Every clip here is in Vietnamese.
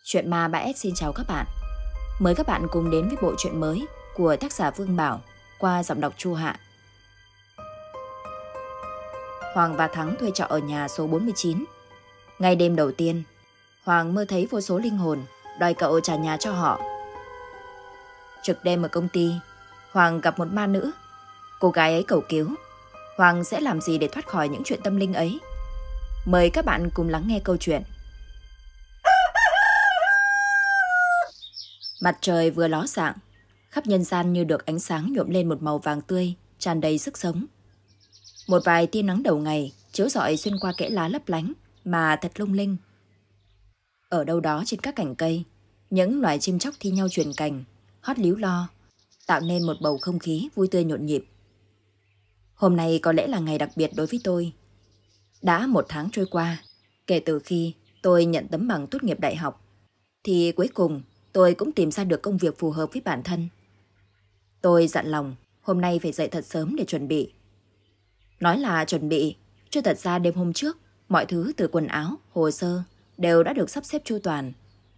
Chuyện Ma 3S xin chào các bạn. Mời các bạn cùng đến với bộ truyện mới của tác giả Vương Bảo qua giọng đọc Chu Hạ. Hoàng và Thắng thuê trọ ở nhà số 49. Ngay đêm đầu tiên, Hoàng mơ thấy vô số linh hồn đòi cậu trả nhà cho họ. Trực đêm ở công ty, Hoàng gặp một ma nữ. Cô gái ấy cầu cứu. Hoàng sẽ làm gì để thoát khỏi những chuyện tâm linh ấy? Mời các bạn cùng lắng nghe câu chuyện. Mặt trời vừa ló dạng, khắp nhân gian như được ánh sáng nhuộm lên một màu vàng tươi, tràn đầy sức sống. Một vài tia nắng đầu ngày chiếu rọi xuyên qua kẽ lá lấp lánh mà thật lung linh. Ở đâu đó trên các cành cây, những loài chim chóc thi nhau truyền cành, hót líu lo, tạo nên một bầu không khí vui tươi nhộn nhịp. Hôm nay có lẽ là ngày đặc biệt đối với tôi. Đã 1 tháng trôi qua, kể từ khi tôi nhận tấm bằng tốt nghiệp đại học, thì cuối cùng tôi cũng tìm ra được công việc phù hợp với bản thân. Tôi dặn lòng hôm nay phải dậy thật sớm để chuẩn bị. Nói là chuẩn bị, chứ thật ra đêm hôm trước, mọi thứ từ quần áo, hồ sơ đều đã được sắp xếp chu toàn.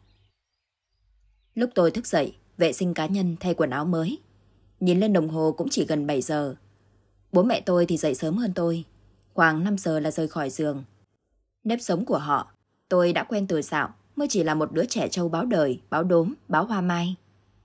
Lúc tôi thức dậy, vệ sinh cá nhân thay quần áo mới. Nhìn lên đồng hồ cũng chỉ gần 7 giờ. Bố mẹ tôi thì dậy sớm hơn tôi, khoảng 5 giờ là rời khỏi giường. Nếp sống của họ, tôi đã quen từ dạo, mới chỉ là một đứa trẻ trâu báo đời, báo đốm, báo hoa mai.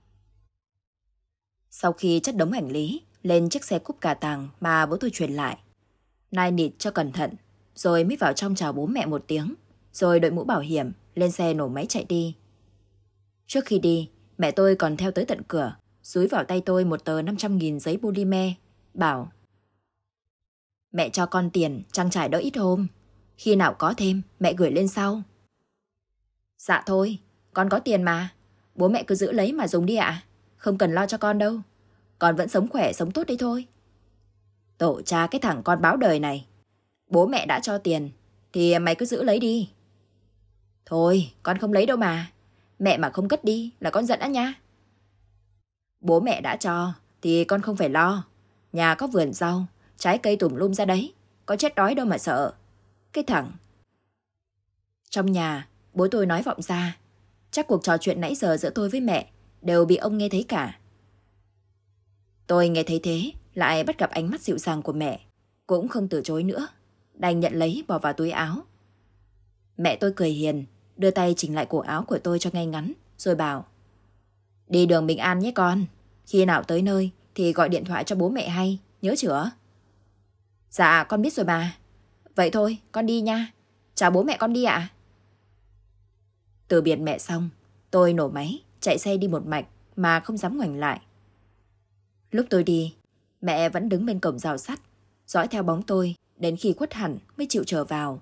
Sau khi chất đống hành lý lên chiếc xe cúp cà tàng mà bố tôi truyền lại, nai nịt cho cẩn thận, rồi mới vào trong chào bố mẹ một tiếng, rồi đội mũ bảo hiểm, lên xe nổ máy chạy đi. Trước khi đi, mẹ tôi còn theo tới tận cửa, dúi vào tay tôi một tờ 500.000 giấy polymer, bảo: "Mẹ cho con tiền trang trải đỡ ít hôm, khi nào có thêm mẹ gửi lên sau." "Dạ thôi, con có tiền mà, bố mẹ cứ giữ lấy mà dùng đi ạ, không cần lo cho con đâu, con vẫn sống khỏe sống tốt đấy thôi." Tổ cha cái thằng con báo đời này, bố mẹ đã cho tiền thì mày cứ giữ lấy đi. "Thôi, con không lấy đâu mà, mẹ mà không cất đi là con giận á nha." "Bố mẹ đã cho thì con không phải lo, nhà có vườn rau, trái cây tùm lum ra đấy, có chết đói đâu mà sợ. Cái thằng..." Trong nhà, bố tôi nói vọng ra, chắc cuộc trò chuyện nãy giờ giữa tôi với mẹ đều bị ông nghe thấy cả. Tôi nghe thấy thế, lại bắt gặp ánh mắt dịu dàng của mẹ, cũng không từ chối nữa, đành nhận lấy bỏ vào túi áo. Mẹ tôi cười hiền, đưa tay chỉnh lại cổ áo của tôi cho ngay ngắn, rồi bảo: "Đi đường bình an nhé con, khi nào tới nơi thì gọi điện thoại cho bố mẹ hay, nhớ chưa?" "Dạ con biết rồi bà. Vậy thôi, con đi nha. Chào bố mẹ con đi ạ." Từ biệt mẹ xong, tôi nổ máy, chạy xe đi một mạch mà không dám ngoảnh lại. Lúc tôi đi, mẹ vẫn đứng bên cổng rào sắt, dõi theo bóng tôi đến khi khuất hẳn mới chịu trở vào.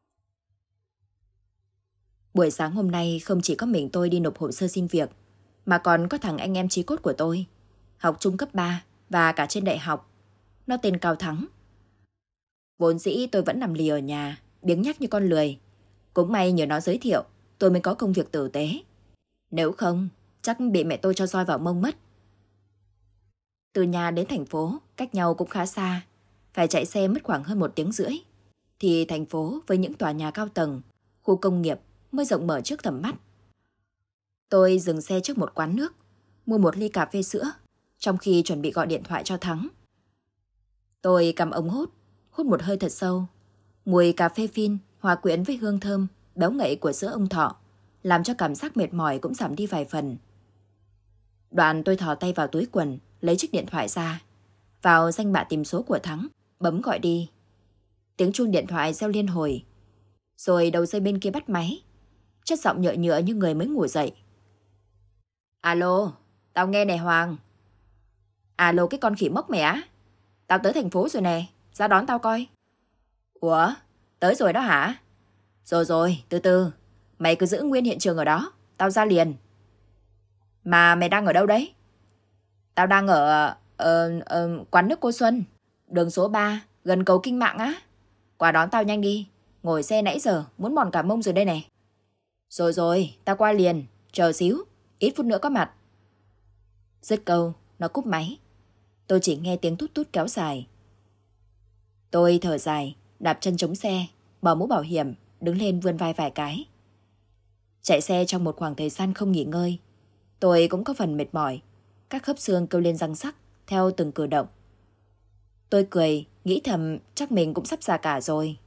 Buổi sáng hôm nay không chỉ có mình tôi đi nộp hồ sơ xin việc, mà còn có thằng anh em chí cốt của tôi, học chung cấp 3 và cả trên đại học. Nó tên Cao Thắng. Vốn dĩ tôi vẫn nằm lì ở nhà, biếng nhác như con lười. Cũng may nhờ nó giới thiệu, tôi mới có công việc tử tế. Nếu không, chắc bị mẹ tôi cho roi vào mông mất. Từ nhà đến thành phố, cách nhau cũng khá xa, phải chạy xe mất khoảng hơn 1 tiếng rưỡi. Thì thành phố với những tòa nhà cao tầng, khu công nghiệp mới rộng mở trước tầm mắt. Tôi dừng xe trước một quán nước, mua một ly cà phê sữa, trong khi chuẩn bị gọi điện thoại cho Thắng. Tôi cầm ống hút một hơi thật sâu. Mùi cà phê phin hòa quyện với hương thơm, béo ngậy của sữa ông Thọ, làm cho cảm giác mệt mỏi cũng giảm đi vài phần. Đoạn tôi thò tay vào túi quần, lấy chiếc điện thoại ra, vào danh bạ tìm số của Thắng, bấm gọi đi. Tiếng chuông điện thoại reo liên hồi, rồi đầu dây bên kia bắt máy, chất giọng nhợ nhựa như người mới ngủ dậy. "Alo, tao nghe nè Hoàng." "Alo cái con khỉ mốc mày á, tao tới thành phố rồi nè, ra đón tao coi." "Ủa, tới rồi đó hả? Rồi, từ từ, mày cứ giữ nguyên hiện trường ở đó, tao ra liền." "Mà mày đang ở đâu đấy?" "Tao đang ở quán nước cô Xuân, đường số 3, gần cầu Kinh Mạng á. Qua đón tao nhanh đi, ngồi xe nãy giờ muốn mòn cả mông rồi đây nè." Rồi, tao qua liền, chờ xíu, ít phút nữa có mặt." Dứt câu, nó cúp máy. Tôi chỉ nghe tiếng tút tút kéo dài. Tôi thở dài, đạp chân chống xe, bỏ mũ bảo hiểm, đứng lên vươn vai vài cái. Chạy xe trong một khoảng thời gian không nghỉ ngơi, tôi cũng có phần mệt mỏi. Các khớp xương kêu lên răng rắc theo từng cử động. Tôi cười, nghĩ thầm chắc mình cũng sắp già cả rồi.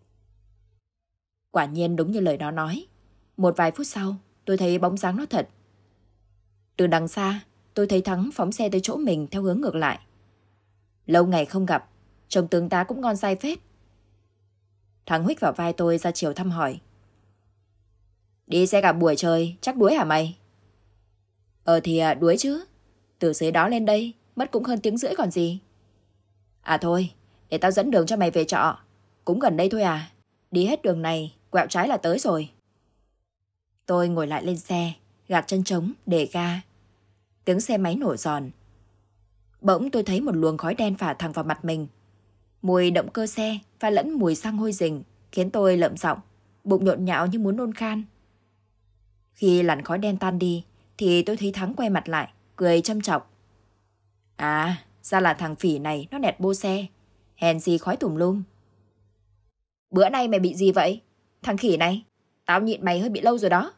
Quả nhiên đúng như lời nó nói. Một vài phút sau, tôi thấy bóng dáng nó thật. Từ đằng xa, tôi thấy Thắng phóng xe tới chỗ mình theo hướng ngược lại. Lâu ngày không gặp, trông tướng tá cũng ngon dai phết. Thắng huých vào vai tôi ra chiều thăm hỏi. Đi xe cả buổi trời, chắc đuối hả mày? Thì đuối chứ. Từ dưới đó lên đây, mất cũng hơn tiếng rưỡi còn gì. À thôi, để tao dẫn đường cho mày về trọ. Cũng gần đây thôi à. Đi hết đường này, quẹo trái là tới rồi. Tôi ngồi lại lên xe, gạt chân trống, để ga. Tiếng xe máy nổ giòn. Bỗng tôi thấy một luồng khói đen phả thẳng vào mặt mình. Mùi động cơ xe pha lẫn mùi xăng hôi rình khiến tôi lợm giọng, bụng nhộn nhạo như muốn nôn khan. Khi làn khói đen tan đi thì tôi thấy Thắng quay mặt lại, cười châm chọc. À, ra là thằng phỉ này nó nẹt bô xe. Hèn gì khói tùm lum. Bữa nay mày bị gì vậy? Thằng khỉ này, tao nhịn mày hơi bị lâu rồi đó.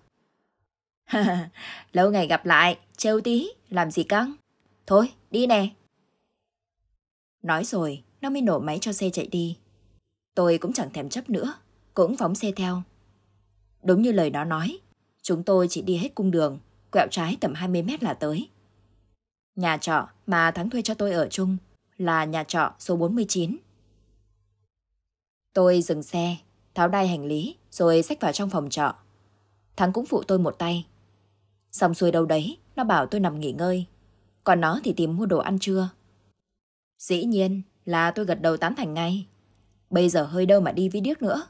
Lâu ngày gặp lại, trêu tí, làm gì căng. Thôi, đi nè. Nói rồi, nó mới nổ máy cho xe chạy đi. Tôi cũng chẳng thèm chấp nữa, cũng phóng xe theo. Đúng như lời nó nói, chúng tôi chỉ đi hết cung đường, quẹo trái tầm 20 mét là tới. Nhà trọ mà Thắng thuê cho tôi ở chung là nhà trọ số 49. Tôi dừng xe, tháo đai hành lý rồi xách vào trong phòng trọ. Thắng cũng phụ tôi một tay. Xong xuôi đâu đấy, nó bảo tôi nằm nghỉ ngơi. Còn nó thì tìm mua đồ ăn trưa. Dĩ nhiên là tôi gật đầu tán thành ngay. Bây giờ hơi đâu mà đi với điếc nữa.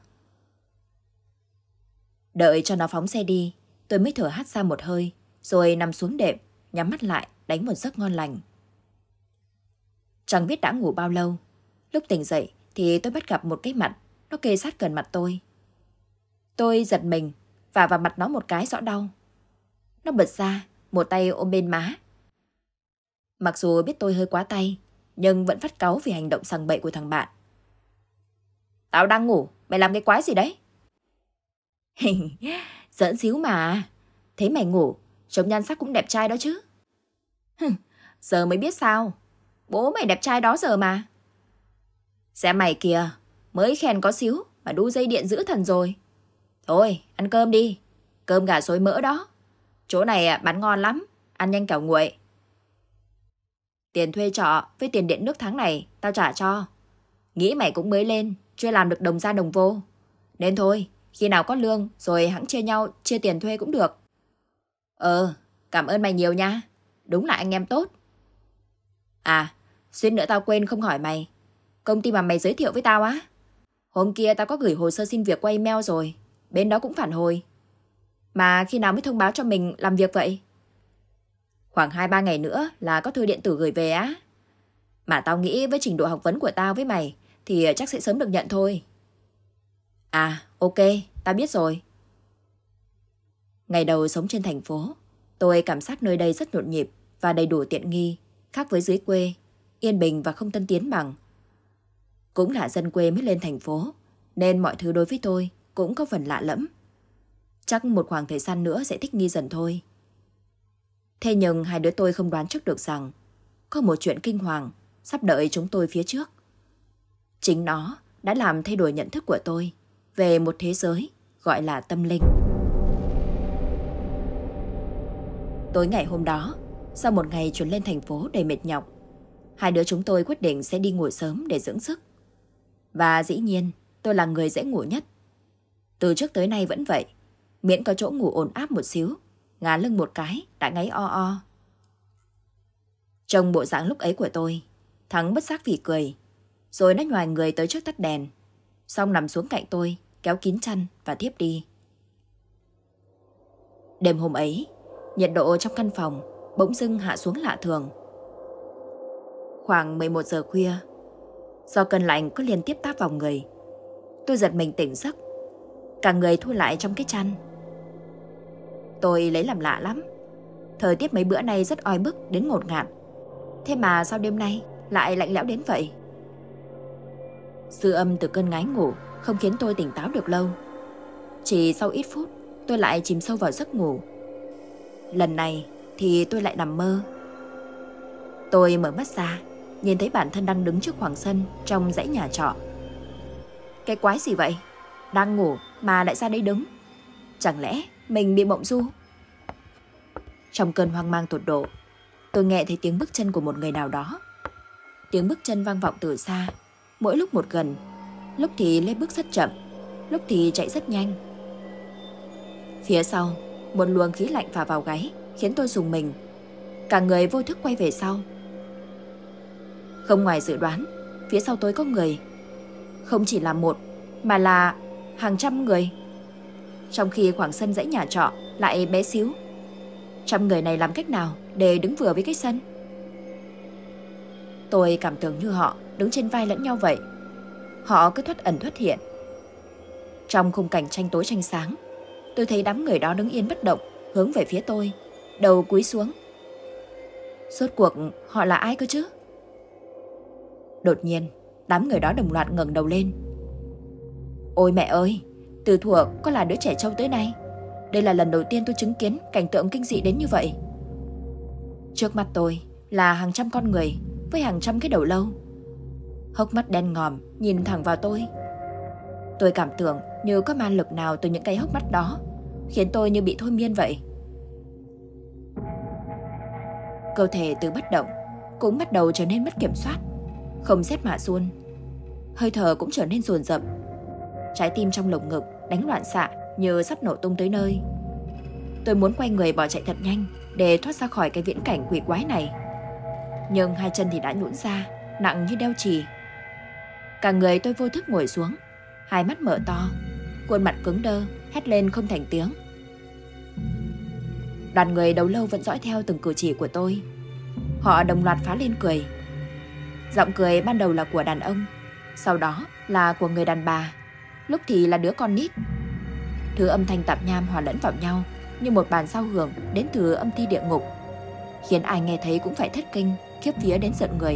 Đợi cho nó phóng xe đi, tôi mới thở hắt ra một hơi, rồi nằm xuống đệm, nhắm mắt lại, đánh một giấc ngon lành. Chẳng biết đã ngủ bao lâu. Lúc tỉnh dậy thì tôi bắt gặp một cái mặt, nó kề sát gần mặt tôi. Tôi giật mình, và vào mặt nó một cái rõ đau. Nó bật ra, một tay ôm bên má. Mặc dù biết tôi hơi quá tay, nhưng vẫn phát cáu vì hành động sằng bậy của thằng bạn. Tao đang ngủ, mày làm cái quái gì đấy? Giỡn xíu mà. Thế mày ngủ, trông nhan sắc cũng đẹp trai đó chứ. Giờ mới biết sao. Bố mày đẹp trai đó giờ mà. Xem mày kìa, mới khen có xíu mà đu dây điện giữ thần rồi. Thôi, ăn cơm đi. Cơm gà xối mỡ đó. Chỗ này bán ngon lắm, ăn nhanh kẻo nguội. Tiền thuê trọ với tiền điện nước tháng này tao trả cho. Nghĩ mày cũng mới lên, chưa làm được đồng ra đồng vô. Nên thôi, khi nào có lương rồi hẵng chia nhau, chia tiền thuê cũng được. Cảm ơn mày nhiều nha. Đúng là anh em tốt. À, suýt nữa tao quên không hỏi mày. Công ty mà mày giới thiệu với tao á. Hôm kia tao có gửi hồ sơ xin việc qua email rồi. Bên đó cũng phản hồi. Mà khi nào mới thông báo cho mình làm việc vậy? Khoảng 2-3 ngày nữa là có thư điện tử gửi về á. Mà tao nghĩ với trình độ học vấn của tao với mày thì chắc sẽ sớm được nhận thôi. À, ok, tao biết rồi. Ngày đầu sống trên thành phố, tôi cảm giác nơi đây rất nhộn nhịp và đầy đủ tiện nghi, khác với dưới quê, yên bình và không tân tiến bằng. Cũng là dân quê mới lên thành phố, nên mọi thứ đối với tôi cũng có phần lạ lẫm. Chắc một khoảng thời gian nữa sẽ thích nghi dần thôi. Thế nhưng hai đứa tôi không đoán trước được rằng có một chuyện kinh hoàng sắp đợi chúng tôi phía trước. Chính nó đã làm thay đổi nhận thức của tôi về một thế giới gọi là tâm linh. Tối ngày hôm đó, sau một ngày chuyến lên thành phố đầy mệt nhọc, hai đứa chúng tôi quyết định sẽ đi ngủ sớm để dưỡng sức. Và dĩ nhiên, tôi là người dễ ngủ nhất. Từ trước tới nay vẫn vậy, miễn có chỗ ngủ ổn áp một xíu, ngả lưng một cái đã ngáy o o. Trong bộ dạng lúc ấy của tôi, Thắng bất giác phì cười, rồi nó nhoài người tới trước tắt đèn, xong nằm xuống cạnh tôi, kéo kín chăn và thiếp đi. Đêm hôm ấy, nhiệt độ trong căn phòng bỗng dưng hạ xuống lạ thường. Khoảng 11 giờ khuya, do cơn lạnh cứ liên tiếp táp vào người, tôi giật mình tỉnh giấc, cả người thu lại trong cái chăn. Tôi lấy làm lạ lắm. Thời tiết mấy bữa nay rất oi bức đến ngột ngạt. Thế mà sao đêm nay lại lạnh lẽo đến vậy? Dư âm từ cơn ngái ngủ không khiến tôi tỉnh táo được lâu. Chỉ sau ít phút, tôi lại chìm sâu vào giấc ngủ. Lần này thì tôi lại nằm mơ. Tôi mở mắt ra, nhìn thấy bản thân đang đứng trước khoảng sân trong dãy nhà trọ. Cái quái gì vậy? Đang ngủ mà lại ra đây đứng? Chẳng lẽ mình bị mộng du? Trong cơn hoang mang tột độ, tôi nghe thấy tiếng bước chân của một người nào đó. Tiếng bước chân vang vọng từ xa, mỗi lúc một gần. Lúc thì lê bước rất chậm, lúc thì chạy rất nhanh. Phía sau, một luồng khí lạnh phả vào gáy, khiến tôi rùng mình. Cả người vô thức quay về sau. Không ngoài dự đoán, phía sau tôi có người. Không chỉ là một, mà là hàng trăm người. Trong khi khoảng sân dãy nhà trọ lại bé xíu. Trăm người này làm cách nào để đứng vừa với cái sân? Tôi cảm tưởng như họ đứng trên vai lẫn nhau vậy. Họ cứ thoát ẩn thoát hiện. Trong khung cảnh tranh tối tranh sáng, tôi thấy đám người đó đứng yên bất động, hướng về phía tôi, đầu cúi xuống. Rốt cuộc họ là ai cơ chứ? Đột nhiên, đám người đó đồng loạt ngẩng đầu lên. Ôi mẹ ơi, từ thuở có là đứa trẻ trâu tới nay, đây là lần đầu tiên tôi chứng kiến cảnh tượng kinh dị đến như vậy. Trước mặt tôi là hàng trăm con người với hàng trăm cái đầu lâu. Hốc mắt đen ngòm nhìn thẳng vào tôi. Tôi cảm tưởng như có ma lực nào từ những cái hốc mắt đó, khiến tôi như bị thôi miên vậy. Cơ thể từ bất động cũng bắt đầu trở nên mất kiểm soát, không rét mà run. Hơi thở cũng trở nên dồn dập. Trái tim trong lồng ngực đánh loạn xạ như sắp nổ tung tới nơi. Tôi muốn quay người bỏ chạy thật nhanh để thoát ra khỏi cái viễn cảnh quỷ quái này. Nhưng hai chân thì đã nhũn ra, nặng như đeo chì. Cả người tôi vô thức ngồi xuống, hai mắt mở to, khuôn mặt cứng đơ, hét lên không thành tiếng. Đoàn người đầu lâu vẫn dõi theo từng cử chỉ của tôi. Họ đồng loạt phá lên cười. Giọng cười ban đầu là của đàn ông, sau đó là của người đàn bà, lúc thì là đứa con nít. Thứ âm thanh tạp nham hòa lẫn vào nhau như một bản giao hưởng đến từ âm ti địa ngục, khiến ai nghe thấy cũng phải thất kinh, khiếp vía đến giận người.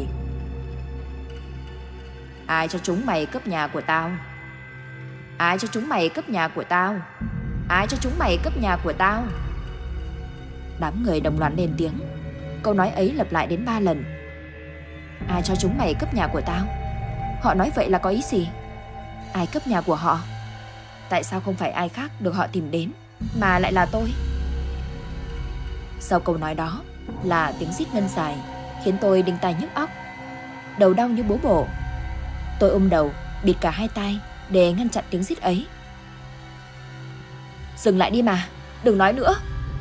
Ai cho chúng mày cướp nhà của tao? Ai cho chúng mày cướp nhà của tao? Ai cho chúng mày cướp nhà của tao? Đám người đồng loạt lên tiếng. Câu nói ấy lặp lại đến 3 lần. Ai cho chúng mày cướp nhà của tao? Họ nói vậy là có ý gì? Ai cướp nhà của họ? Tại sao không phải ai khác được họ tìm đến, mà lại là tôi? Sau câu nói đó là tiếng rít ngân dài, khiến tôi đinh tai nhức óc, đầu đau như búa bổ. Tôi ôm đầu, bịt cả hai tai để ngăn chặn tiếng rít ấy. Dừng lại đi mà, đừng nói nữa.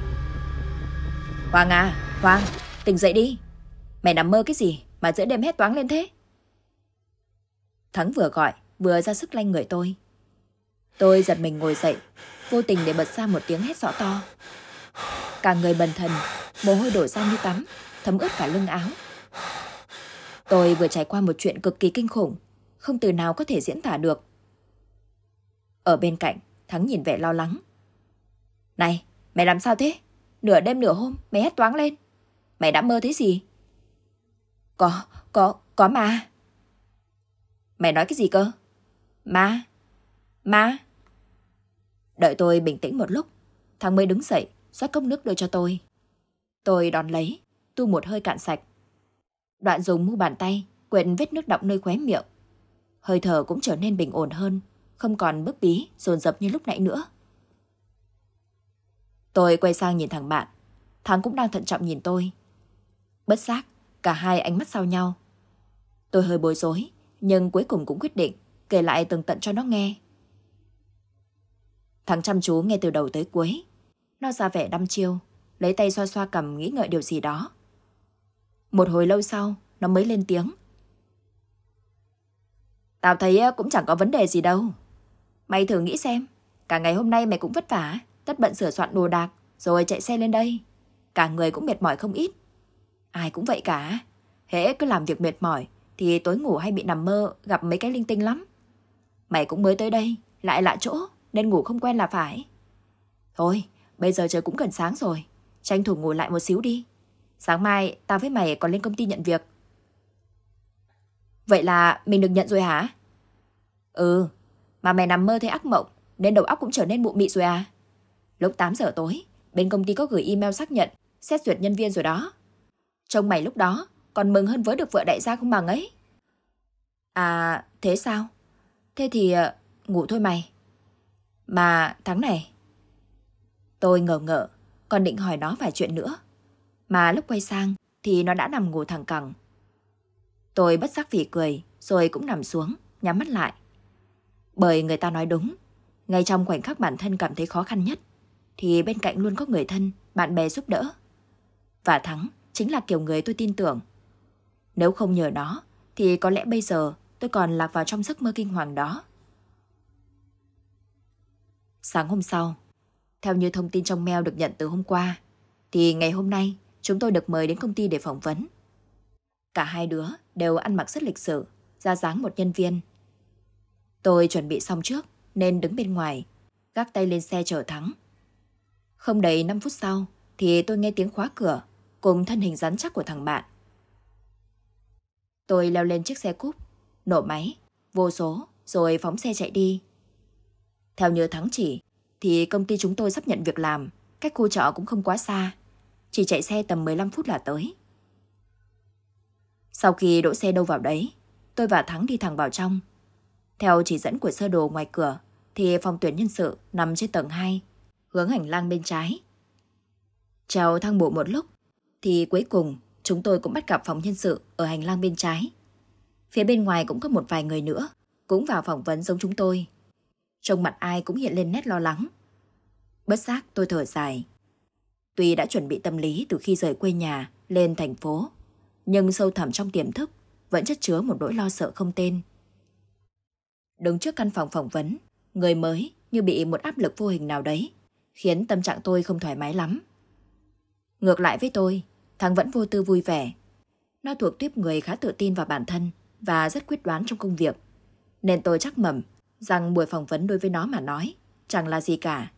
Hoàng à, Hoàng, tỉnh dậy đi. Mày nằm mơ cái gì mà giữa đêm hét toáng lên thế? Thắng vừa gọi, vừa ra sức lanh người tôi. Tôi giật mình ngồi dậy, vô tình để bật ra một tiếng hét rõ to. Cả người bần thần, mồ hôi đổ ra như tắm, thấm ướt cả lưng áo. Tôi vừa trải qua một chuyện cực kỳ kinh khủng, không từ nào có thể diễn tả được. Ở bên cạnh, Thắng nhìn vẻ lo lắng. Này, mày làm sao thế? Nửa đêm nửa hôm mày hét toáng lên. Mày đã mơ thấy gì? Có ma. Mày nói cái gì cơ? Ma? Ma? Đợi tôi bình tĩnh một lúc, Thắng mới đứng dậy, rót cốc nước đưa cho tôi. Tôi đón lấy, tu một hơi cạn sạch. Đoạn dùng mu bàn tay quệt vết nước đọng nơi khóe miệng. Hơi thở cũng trở nên bình ổn hơn, không còn bức bí, dồn dập như lúc nãy nữa. Tôi quay sang nhìn thằng bạn. Thắng cũng đang thận trọng nhìn tôi. Bất giác, cả hai ánh mắt giao nhau. Tôi hơi bối rối, nhưng cuối cùng cũng quyết định kể lại tường tận cho nó nghe. Thắng chăm chú nghe từ đầu tới cuối. Nó ra vẻ đăm chiêu, lấy tay xoa xoa cằm nghĩ ngợi điều gì đó. Một hồi lâu sau, nó mới lên tiếng. Tao thấy cũng chẳng có vấn đề gì đâu. Mày thử nghĩ xem, cả ngày hôm nay mày cũng vất vả, tất bận sửa soạn đồ đạc, rồi chạy xe lên đây. Cả người cũng mệt mỏi không ít. Ai cũng vậy cả. Hễ cứ làm việc mệt mỏi thì tối ngủ hay bị nằm mơ, gặp mấy cái linh tinh lắm. Mày cũng mới tới đây, lại lạ chỗ, nên ngủ không quen là phải. Thôi, bây giờ trời cũng gần sáng rồi, tranh thủ ngủ lại một xíu đi. Sáng mai tao với mày còn lên công ty nhận việc. Vậy là mình được nhận rồi hả? Ừ, mà mày nằm mơ thấy ác mộng nên đầu óc cũng trở nên mụ mị rồi à? Lúc 8 giờ tối, bên công ty có gửi email xác nhận xét duyệt nhân viên rồi đó. Trông mày lúc đó còn mừng hơn với được vợ đại gia không bằng ấy. À, thế sao? Thế thì ngủ thôi mày. Mà tháng này... Tôi ngờ ngợ, còn định hỏi nó vài chuyện nữa. Mà lúc quay sang thì nó đã nằm ngủ thẳng cẳng. Tôi bất giác phì cười, rồi cũng nằm xuống, nhắm mắt lại. Bởi người ta nói đúng, ngay trong khoảnh khắc bản thân cảm thấy khó khăn nhất, thì bên cạnh luôn có người thân, bạn bè giúp đỡ. Và Thắng chính là kiểu người tôi tin tưởng. Nếu không nhờ nó, thì có lẽ bây giờ tôi còn lạc vào trong giấc mơ kinh hoàng đó. Sáng hôm sau, theo như thông tin trong mail được nhận từ hôm qua, thì ngày hôm nay chúng tôi được mời đến công ty để phỏng vấn. Cả hai đứa đều ăn mặc rất lịch sự, ra dáng một nhân viên. Tôi chuẩn bị xong trước nên đứng bên ngoài, gác tay lên xe chờ Thắng. Không đầy 5 phút sau thì tôi nghe tiếng khóa cửa cùng thân hình rắn chắc của thằng bạn. Tôi leo lên chiếc xe cúp, nổ máy, vô số rồi phóng xe chạy đi. Theo như Thắng chỉ thì công ty chúng tôi sắp nhận việc làm, cách khu trọ cũng không quá xa, chỉ chạy xe tầm 15 phút là tới. Sau khi đỗ xe đâu vào đấy, tôi và Thắng đi thẳng vào trong. Theo chỉ dẫn của sơ đồ ngoài cửa thì phòng tuyển nhân sự nằm trên tầng 2, hướng hành lang bên trái. Trèo thang bộ một lúc thì cuối cùng chúng tôi cũng bắt gặp phòng nhân sự ở hành lang bên trái. Phía bên ngoài cũng có một vài người nữa cũng vào phỏng vấn giống chúng tôi. Trông mặt ai cũng hiện lên nét lo lắng. Bất giác tôi thở dài. Tuy đã chuẩn bị tâm lý từ khi rời quê nhà lên thành phố, nhưng sâu thẳm trong tiềm thức vẫn chất chứa một nỗi lo sợ không tên. Đứng trước căn phòng phỏng vấn, người mới như bị một áp lực vô hình nào đấy, khiến tâm trạng tôi không thoải mái lắm. Ngược lại với tôi, Thắng vẫn vô tư vui vẻ. Nó thuộc tuýp người khá tự tin vào bản thân và rất quyết đoán trong công việc, nên tôi chắc mẩm rằng buổi phỏng vấn đối với nó mà nói chẳng là gì cả.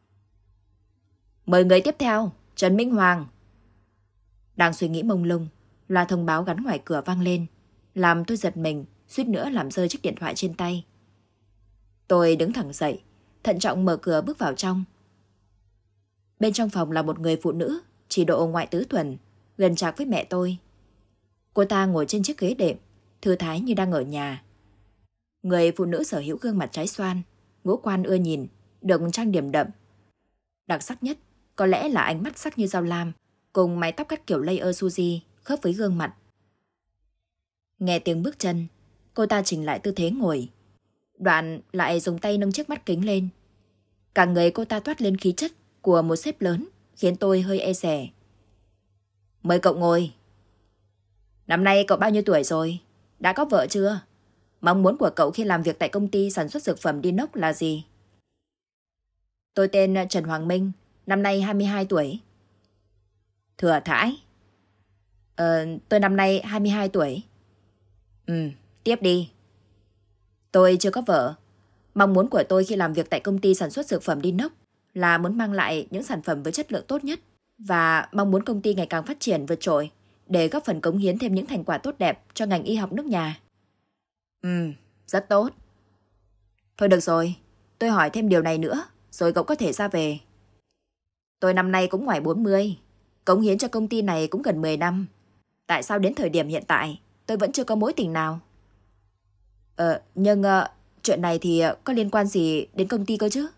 Mời người tiếp theo, Trần Minh Hoàng. Đang suy nghĩ mông lung, loa thông báo gắn ngoài cửa vang lên, làm tôi giật mình, suýt nữa làm rơi chiếc điện thoại trên tay. Tôi đứng thẳng dậy, thận trọng mở cửa bước vào trong. Bên trong phòng là một người phụ nữ, chỉ độ ngoại tứ tuần, gần trạc với mẹ tôi. Cô ta ngồi trên chiếc ghế đệm, thư thái như đang ở nhà. Người phụ nữ sở hữu gương mặt trái xoan, ngũ quan ưa nhìn, được trang điểm đậm. Đặc sắc nhất có lẽ là ánh mắt sắc như dao lam, cùng mái tóc cắt kiểu layer Suzy khớp với gương mặt. Nghe tiếng bước chân, cô ta chỉnh lại tư thế ngồi. Đoạn lại dùng tay nâng chiếc mắt kính lên. Cả người cô ta toát lên khí chất của một sếp lớn, khiến tôi hơi e dè. Mời cậu ngồi. Năm nay cậu bao nhiêu tuổi rồi? Đã có vợ chưa? Mong muốn của cậu khi làm việc tại công ty sản xuất dược phẩm Dinox là gì? Tôi tên Trần Hoàng Minh, năm nay 22 tuổi. Thừa thãi. Tôi năm nay 22 tuổi. Tiếp đi. Tôi chưa có vợ. Mong muốn của tôi khi làm việc tại công ty sản xuất dược phẩm Dinox là muốn mang lại những sản phẩm với chất lượng tốt nhất và mong muốn công ty ngày càng phát triển vượt trội để góp phần cống hiến thêm những thành quả tốt đẹp cho ngành y học nước nhà. Rất tốt. Thôi được rồi, tôi hỏi thêm điều này nữa, rồi cậu có thể ra về. Tôi năm nay cũng ngoài 40, cống hiến cho công ty này cũng gần 10 năm. Tại sao đến thời điểm hiện tại, tôi vẫn chưa có mối tình nào? Nhưng chuyện này thì có liên quan gì đến công ty cơ chứ?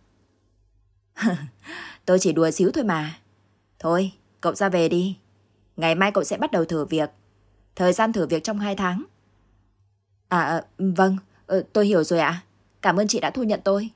Tôi chỉ đùa xíu thôi mà. Thôi, cậu ra về đi. Ngày mai cậu sẽ bắt đầu thử việc. Thời gian thử việc trong 2 tháng. Vâng, tôi hiểu rồi ạ. Cảm ơn chị đã thu nhận tôi.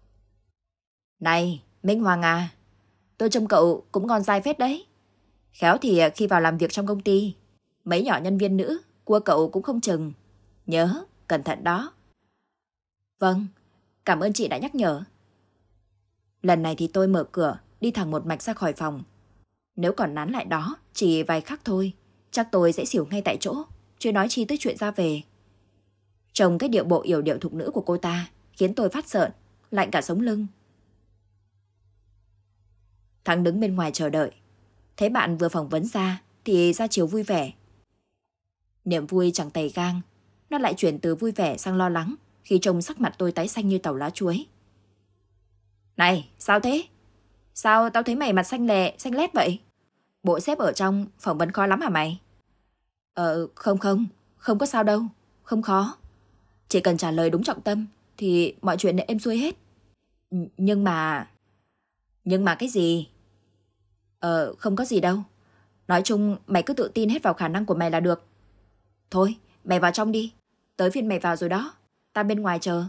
Này, Minh Hoàng à, tôi trông cậu cũng ngon dai phết đấy. Khéo thì khi vào làm việc trong công ty, mấy nhỏ nhân viên nữ cua cậu cũng không chừng. Nhớ, cẩn thận đó. Vâng, cảm ơn chị đã nhắc nhở. Lần này thì tôi mở cửa, đi thẳng một mạch ra khỏi phòng. Nếu còn nán lại đó, chỉ vài khắc thôi, chắc tôi sẽ xỉu ngay tại chỗ, chưa nói chi tới chuyện ra về. Trông cái điệu bộ yểu điệu thục nữ của cô ta khiến tôi phát sợ, lạnh cả sống lưng. Thắng đứng bên ngoài chờ đợi. Thấy bạn vừa phỏng vấn ra thì ra chiều vui vẻ. Niềm vui chẳng tày gang, nó lại chuyển từ vui vẻ sang lo lắng khi trông sắc mặt tôi tái xanh như tàu lá chuối. Này, sao thế? Sao tao thấy mày mặt xanh lè, xanh lét vậy? Bộ sếp ở trong phỏng vấn khó lắm hả mày? Không không, không có sao đâu, không khó. Chỉ cần trả lời đúng trọng tâm thì mọi chuyện êm xuôi hết. Nhưng mà... Nhưng mà cái gì? Không có gì đâu. Nói chung mày cứ tự tin hết vào khả năng của mày là được. Thôi, mày vào trong đi. Tới phiên mày vào rồi đó. Tao bên ngoài chờ.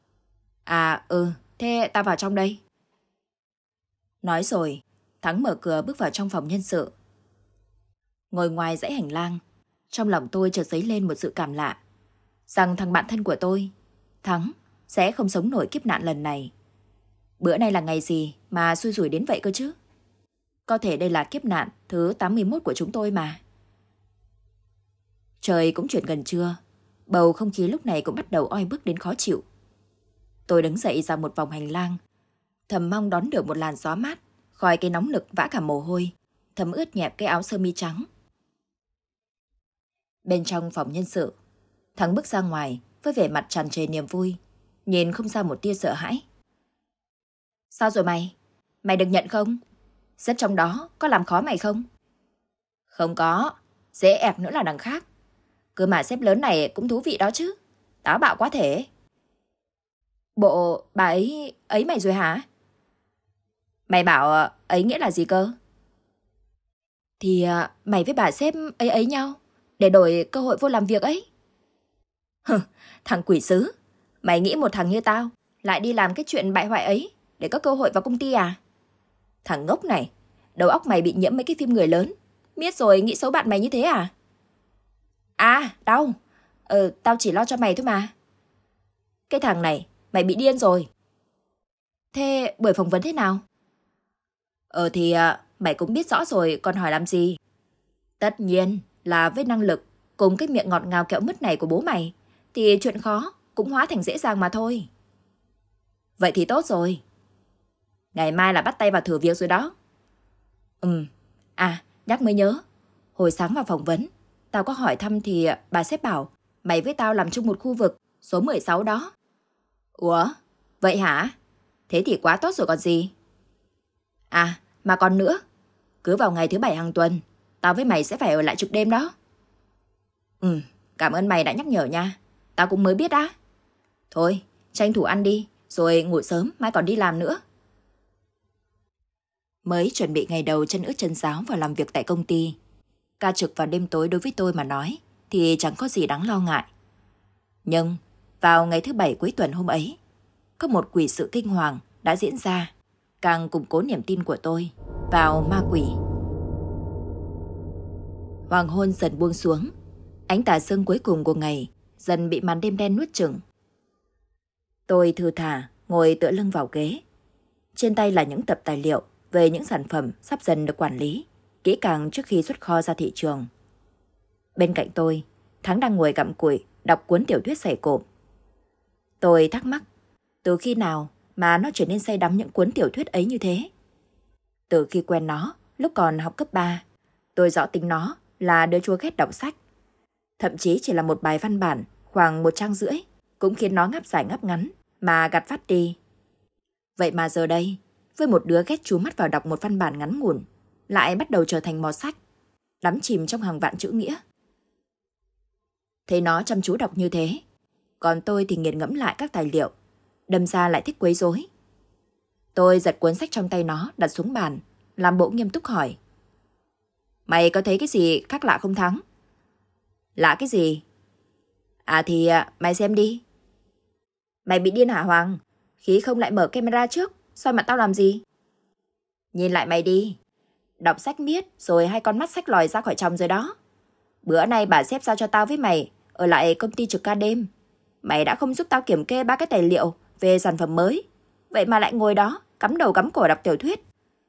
Thế tao vào trong đây. Nói rồi, Thắng mở cửa bước vào trong phòng nhân sự. Ngồi ngoài dãy hành lang, trong lòng tôi chợt dấy lên một sự cảm lạ. Rằng thằng bạn thân của tôi, Thắng, sẽ không sống nổi kiếp nạn lần này. Bữa nay là ngày gì mà xui rủi đến vậy cơ chứ? Có thể đây là kiếp nạn thứ 81 của chúng tôi mà. Trời cũng chuyển gần trưa, bầu không khí lúc này cũng bắt đầu oi bức đến khó chịu. Tôi đứng dậy ra một vòng hành lang, thầm mong đón được một làn gió mát, khỏi cái nóng nực vã cả mồ hôi, thấm ướt nhẹp cái áo sơ mi trắng. Bên trong phòng nhân sự, Thắng bước ra ngoài với vẻ mặt tràn trề niềm vui, nhìn không ra một tia sợ hãi. Sao rồi mày? Mày được nhận không? Sếp trong đó có làm khó mày không? Không có, dễ ẹc nữa là đằng khác. Cơ mà sếp lớn này cũng thú vị đó chứ. Táo bạo quá thể. Bộ bà ấy mày rồi hả? Mày bảo ấy nghĩa là gì cơ? Thì mày với bà sếp ấy nhau để đổi cơ hội vô làm việc ấy. Thằng quỷ sứ, mày nghĩ một thằng như tao lại đi làm cái chuyện bại hoại ấy để có cơ hội vào công ty à? Thằng ngốc này, đầu óc mày bị nhiễm mấy cái phim người lớn, biết rồi nghĩ xấu bạn mày như thế à? Đau. Tao chỉ lo cho mày thôi mà. Cái thằng này, mày bị điên rồi. Thế buổi phỏng vấn thế nào? Mày cũng biết rõ rồi còn hỏi làm gì. Tất nhiên là với năng lực cùng cái miệng ngọt ngào kẹo mứt này của bố mày thì chuyện khó cũng hóa thành dễ dàng mà thôi. Vậy thì tốt rồi. Ngày mai là bắt tay vào thử việc rồi đó. Nhắc mới nhớ. Hồi sáng vào phỏng vấn, tao có hỏi thăm thì bà sếp bảo mày với tao làm chung một khu vực, số 16 đó. Ủa? Vậy hả? Thế thì quá tốt rồi còn gì. Mà còn nữa, cứ vào ngày thứ 7 hàng tuần, tao với mày sẽ phải ở lại trực đêm đó. Cảm ơn mày đã nhắc nhở nha. Tao cũng mới biết á. Thôi, tranh thủ ăn đi, rồi ngủ sớm, mai còn đi làm nữa. Mới chuẩn bị ngày đầu chân ướt chân ráo vào làm việc tại công ty. Ca trực vào đêm tối đối với tôi mà nói thì chẳng có gì đáng lo ngại. Nhưng vào ngày thứ 7 cuối tuần hôm ấy, có một quỷ sự kinh hoàng đã diễn ra, càng củng cố niềm tin của tôi vào ma quỷ. Hoàng hôn dần buông xuống, ánh tà sương cuối cùng của ngày dần bị màn đêm đen nuốt chửng. Tôi thư thả ngồi tựa lưng vào ghế. Trên tay là những tập tài liệu về những sản phẩm sắp dần được quản lý kỹ càng trước khi xuất kho ra thị trường. Bên cạnh tôi, Thắng đang ngồi gặm cùi đọc cuốn tiểu thuyết Sẩy Cộm. Tôi thắc mắc, từ khi nào mà nó trở nên say đắm những cuốn tiểu thuyết ấy như thế? Từ khi quen nó, lúc còn học cấp 3, tôi rõ tính nó là đứa chúa ghét đọc sách. Thậm chí chỉ là một bài văn bản khoảng 1 trang rưỡi cũng khiến nó ngáp dài ngáp ngắn mà gạt phát đi. Vậy mà giờ đây, với một đứa ghét chú mắt vào đọc một văn bản ngắn ngủn, lại bắt đầu trở thành mọt sách, đắm chìm trong hàng vạn chữ nghĩa. Thấy nó chăm chú đọc như thế, còn tôi thì nghiền ngẫm lại các tài liệu, đâm ra lại thích quấy rối. Tôi giật cuốn sách trong tay nó đặt xuống bàn, làm bộ nghiêm túc hỏi. Mày có thấy cái gì khác lạ không Thắng? Lạ cái gì? Mày xem đi. Mày bị điên hả Hoàng? Khí không lại mở camera trước, soi mặt tao làm gì? Nhìn lại mày đi. Đọc sách miết rồi hai con mắt sách lòi ra khỏi chồng rồi đó. Bữa nay bà sếp giao cho tao với mày ở lại công ty trực ca đêm. Mày đã không giúp tao kiểm kê 3 cái tài liệu về sản phẩm mới. Vậy mà lại ngồi đó cắm đầu cắm cổ đọc tiểu thuyết.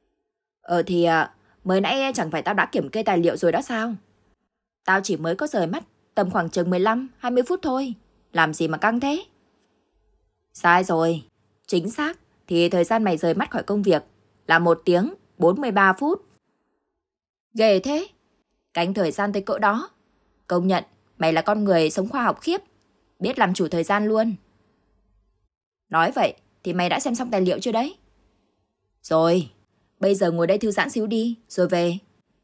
Mới nãy chẳng phải tao đã kiểm kê tài liệu rồi đó sao? Tao chỉ mới có rời mắt tầm khoảng chừng 15-20 phút thôi. Làm gì mà căng thế? Sai rồi. Chính xác thì thời gian mày rời mắt khỏi công việc là 1 tiếng 43 phút. Ghê thế. Cánh thời gian tới cỡ đó. Công nhận mày là con người sống khoa học khiếp. Biết làm chủ thời gian luôn. Nói vậy thì mày đã xem xong tài liệu chưa đấy? Rồi. Bây giờ ngồi đây thư giãn xíu đi, rồi về.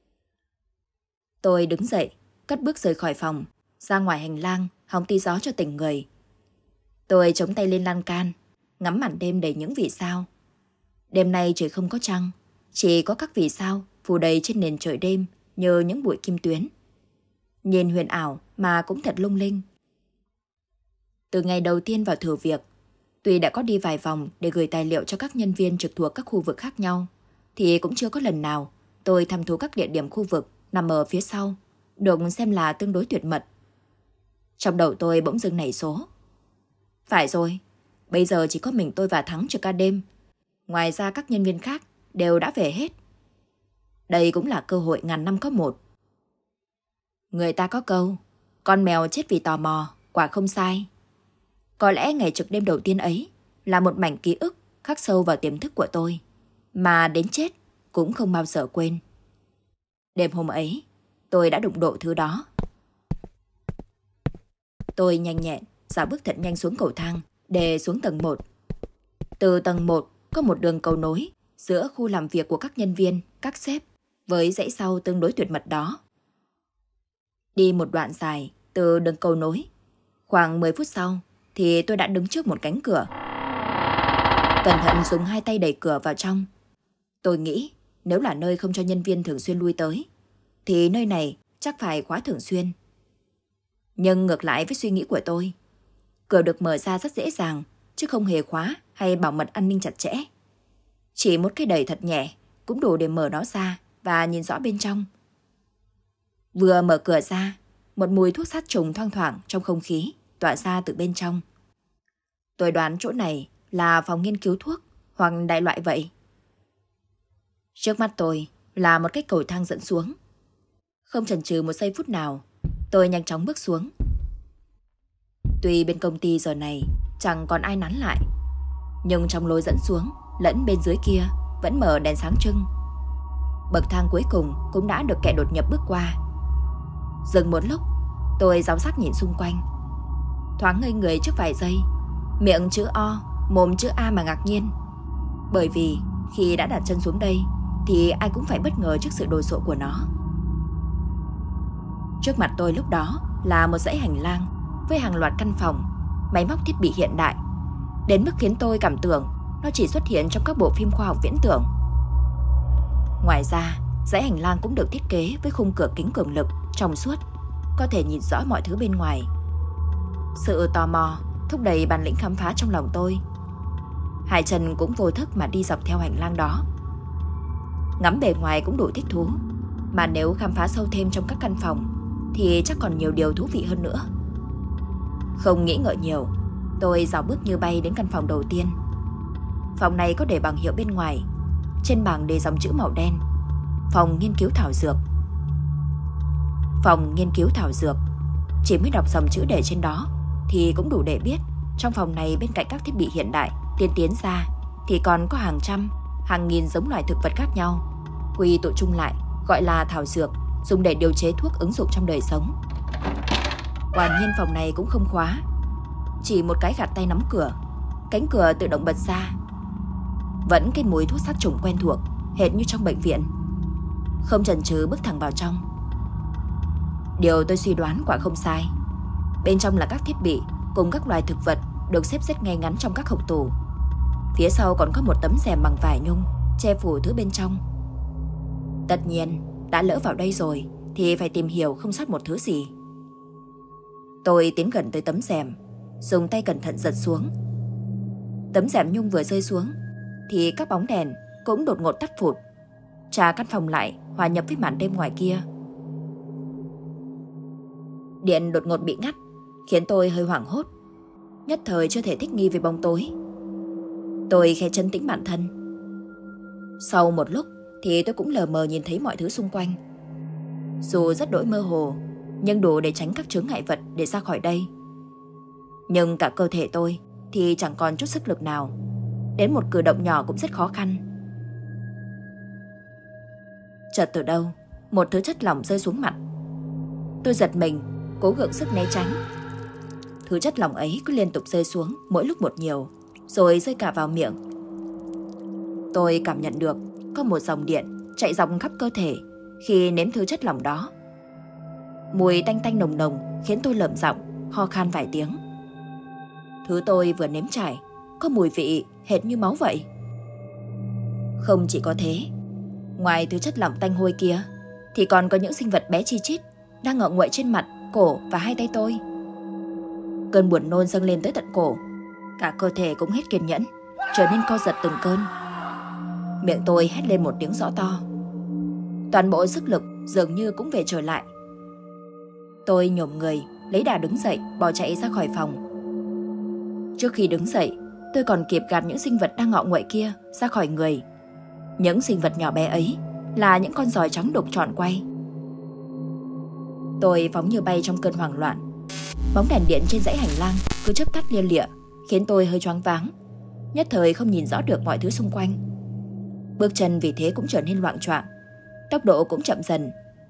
Tôi đứng dậy, cất bước rời khỏi phòng, ra ngoài hành lang, hóng tí gió cho tỉnh người. Tôi chống tay lên lan can, ngắm màn đêm đầy những vì sao. Đêm nay trời không có trăng, chỉ có các vì sao phủ đầy trên nền trời đêm như những bụi kim tuyến. Nhìn huyền ảo mà cũng thật lung linh. Từ ngày đầu tiên vào thử việc, tuy đã có đi vài vòng để gửi tài liệu cho các nhân viên trực thuộc các khu vực khác nhau, thì cũng chưa có lần nào tôi thăm thú các địa điểm khu vực nằm ở phía sau, được xem là tương đối tuyệt mật. Trong đầu tôi bỗng dưng nảy số. Phải rồi, bây giờ chỉ có mình tôi và Thắng trực ca đêm. Ngoài ra các nhân viên khác đều đã về hết. Đây cũng là cơ hội ngàn năm có một. Người ta có câu, con mèo chết vì tò mò, quả không sai. Có lẽ ngày trực đêm đầu tiên ấy là một mảnh ký ức khắc sâu vào tiềm thức của tôi, mà đến chết cũng không bao giờ quên. Đêm hôm ấy, tôi đã đụng độ thứ đó. Tôi nhanh nhẹn, dạo bước thật nhanh xuống cầu thang để xuống tầng 1. Từ tầng 1 có một đường cầu nối giữa khu làm việc của các nhân viên, các sếp với dãy sau tương đối tuyệt mật đó. Đi một đoạn dài từ đường cầu nối, khoảng 10 phút sau thì tôi đã đứng trước một cánh cửa. Cẩn thận dùng 2 tay đẩy cửa vào trong. Tôi nghĩ nếu là nơi không cho nhân viên thường xuyên lui tới, thì nơi này chắc phải khóa thường xuyên. Nhưng ngược lại với suy nghĩ của tôi, cửa được mở ra rất dễ dàng, chứ không hề khóa hay bảo mật an ninh chặt chẽ. Chỉ một cái đẩy thật nhẹ cũng đủ để mở nó ra và nhìn rõ bên trong. Vừa mở cửa ra, một mùi thuốc sát trùng thoang thoảng trong không khí tỏa ra từ bên trong. Tôi đoán chỗ này là phòng nghiên cứu thuốc hoặc đại loại vậy. Trước mắt tôi là một cái cầu thang dẫn xuống. Không chần chừ một giây phút nào, tôi nhanh chóng bước xuống. Tuy bên công ty giờ này chẳng còn ai nán lại, nhưng trong lối dẫn xuống lẫn bên dưới kia vẫn mở đèn sáng trưng. Bậc thang cuối cùng cũng đã được kẻ đột nhập bước qua. Dừng một lúc, tôi giáo giác nhìn xung quanh. Thoáng ngây người trước vài giây, miệng chữ O, mồm chữ A mà ngạc nhiên. Bởi vì khi đã đặt chân xuống đây thì ai cũng phải bất ngờ trước sự đồ sộ của nó. Trước mặt tôi lúc đó là một dãy hành lang với hàng loạt căn phòng, máy móc thiết bị hiện đại, đến mức khiến tôi cảm tưởng nó chỉ xuất hiện trong các bộ phim khoa học viễn tưởng. Ngoài ra, dãy hành lang cũng được thiết kế với khung cửa kính cường lực, trong suốt, có thể nhìn rõ mọi thứ bên ngoài. Sự tò mò thúc đẩy bản lĩnh khám phá trong lòng tôi. Hai chân cũng vô thức mà đi dọc theo hành lang đó. Ngắm bề ngoài cũng đủ thích thú, mà nếu khám phá sâu thêm trong các căn phòng thì chắc còn nhiều điều thú vị hơn nữa. Không nghĩ ngợi nhiều, tôi dạo bước như bay đến căn phòng đầu tiên. Phòng này có để bảng hiệu bên ngoài, trên bảng đề dòng chữ màu đen: Phòng nghiên cứu thảo dược. Phòng nghiên cứu thảo dược. Chỉ mới đọc dòng chữ để trên đó thì cũng đủ để biết trong phòng này bên cạnh các thiết bị hiện đại tiên tiến ra thì còn có hàng trăm, hàng nghìn giống loài thực vật khác nhau, quy tụ chung lại gọi là thảo dược, dùng để điều chế thuốc ứng dụng trong đời sống. Quả nhiên phòng này cũng không khóa, chỉ một cái gạt tay nắm cửa, cánh cửa tự động bật ra. Vẫn cái mùi thuốc sát trùng quen thuộc, hệt như trong bệnh viện. Không chần chừ bước thẳng vào trong. Điều tôi suy đoán quả không sai. Bên trong là các thiết bị cùng các loài thực vật được xếp rất ngay ngắn trong các hộc tủ. Phía sau còn có một tấm rèm bằng vải nhung che phủ thứ bên trong. Tất nhiên, đã lỡ vào đây rồi thì phải tìm hiểu không sót một thứ gì. Tôi tiến gần tới tấm rèm, dùng tay cẩn thận giật xuống. Tấm rèm nhung vừa rơi xuống thì các bóng đèn cũng đột ngột tắt phụt, trả căn phòng lại hòa nhập với màn đêm ngoài kia. Điện đột ngột bị ngắt khiến tôi hơi hoảng hốt, nhất thời chưa thể thích nghi với bóng tối. Tôi khẽ trấn tĩnh bản thân. Sau một lúc thì tôi cũng lờ mờ nhìn thấy mọi thứ xung quanh. Dù rất đỗi mơ hồ, nhưng đủ để tránh các chướng ngại vật để ra khỏi đây. Nhưng cả cơ thể tôi thì chẳng còn chút sức lực nào, đến một cử động nhỏ cũng rất khó khăn. Chợt từ đâu một thứ chất lỏng rơi xuống mặt. Tôi giật mình, cố gượng sức né tránh. Thứ chất lỏng ấy cứ liên tục rơi xuống, mỗi lúc một nhiều, rồi rơi cả vào miệng. Tôi cảm nhận được có một dòng điện chạy dọc khắp cơ thể khi nếm thứ chất lỏng đó. Mùi tanh tanh nồng nồng khiến tôi lởm giọng, ho khan vài tiếng. Thứ tôi vừa nếm trải có mùi vị hệt như máu vậy. Không chỉ có thế, ngoài thứ chất lỏng tanh hôi kia thì còn có những sinh vật bé chi chít đang ngọ nguậy trên mặt, cổ và hai tay tôi. Cơn buồn nôn dâng lên tới tận cổ, cả cơ thể cũng hết kiên nhẫn, trở nên co giật từng cơn. Miệng tôi hét lên một tiếng rõ to. Toàn bộ sức lực dường như cũng về trở lại. Tôi nhổm người, lấy đà đứng dậy, bỏ chạy ra khỏi phòng. Trước khi đứng dậy, tôi còn kịp gạt những sinh vật đang ngọ nguậy kia ra khỏi người. Những sinh vật nhỏ bé ấy là những con giòi trắng đục tròn quay. Tôi phóng như bay trong cơn hoảng loạn. Bóng đèn điện trên dãy hành lang cứ chớp tắt lia lịa, khiến tôi hơi choáng váng, nhất thời không nhìn rõ được mọi thứ xung quanh. Bước chân vì thế cũng trở nên loạng choạng, tốc độ cũng chậm dần.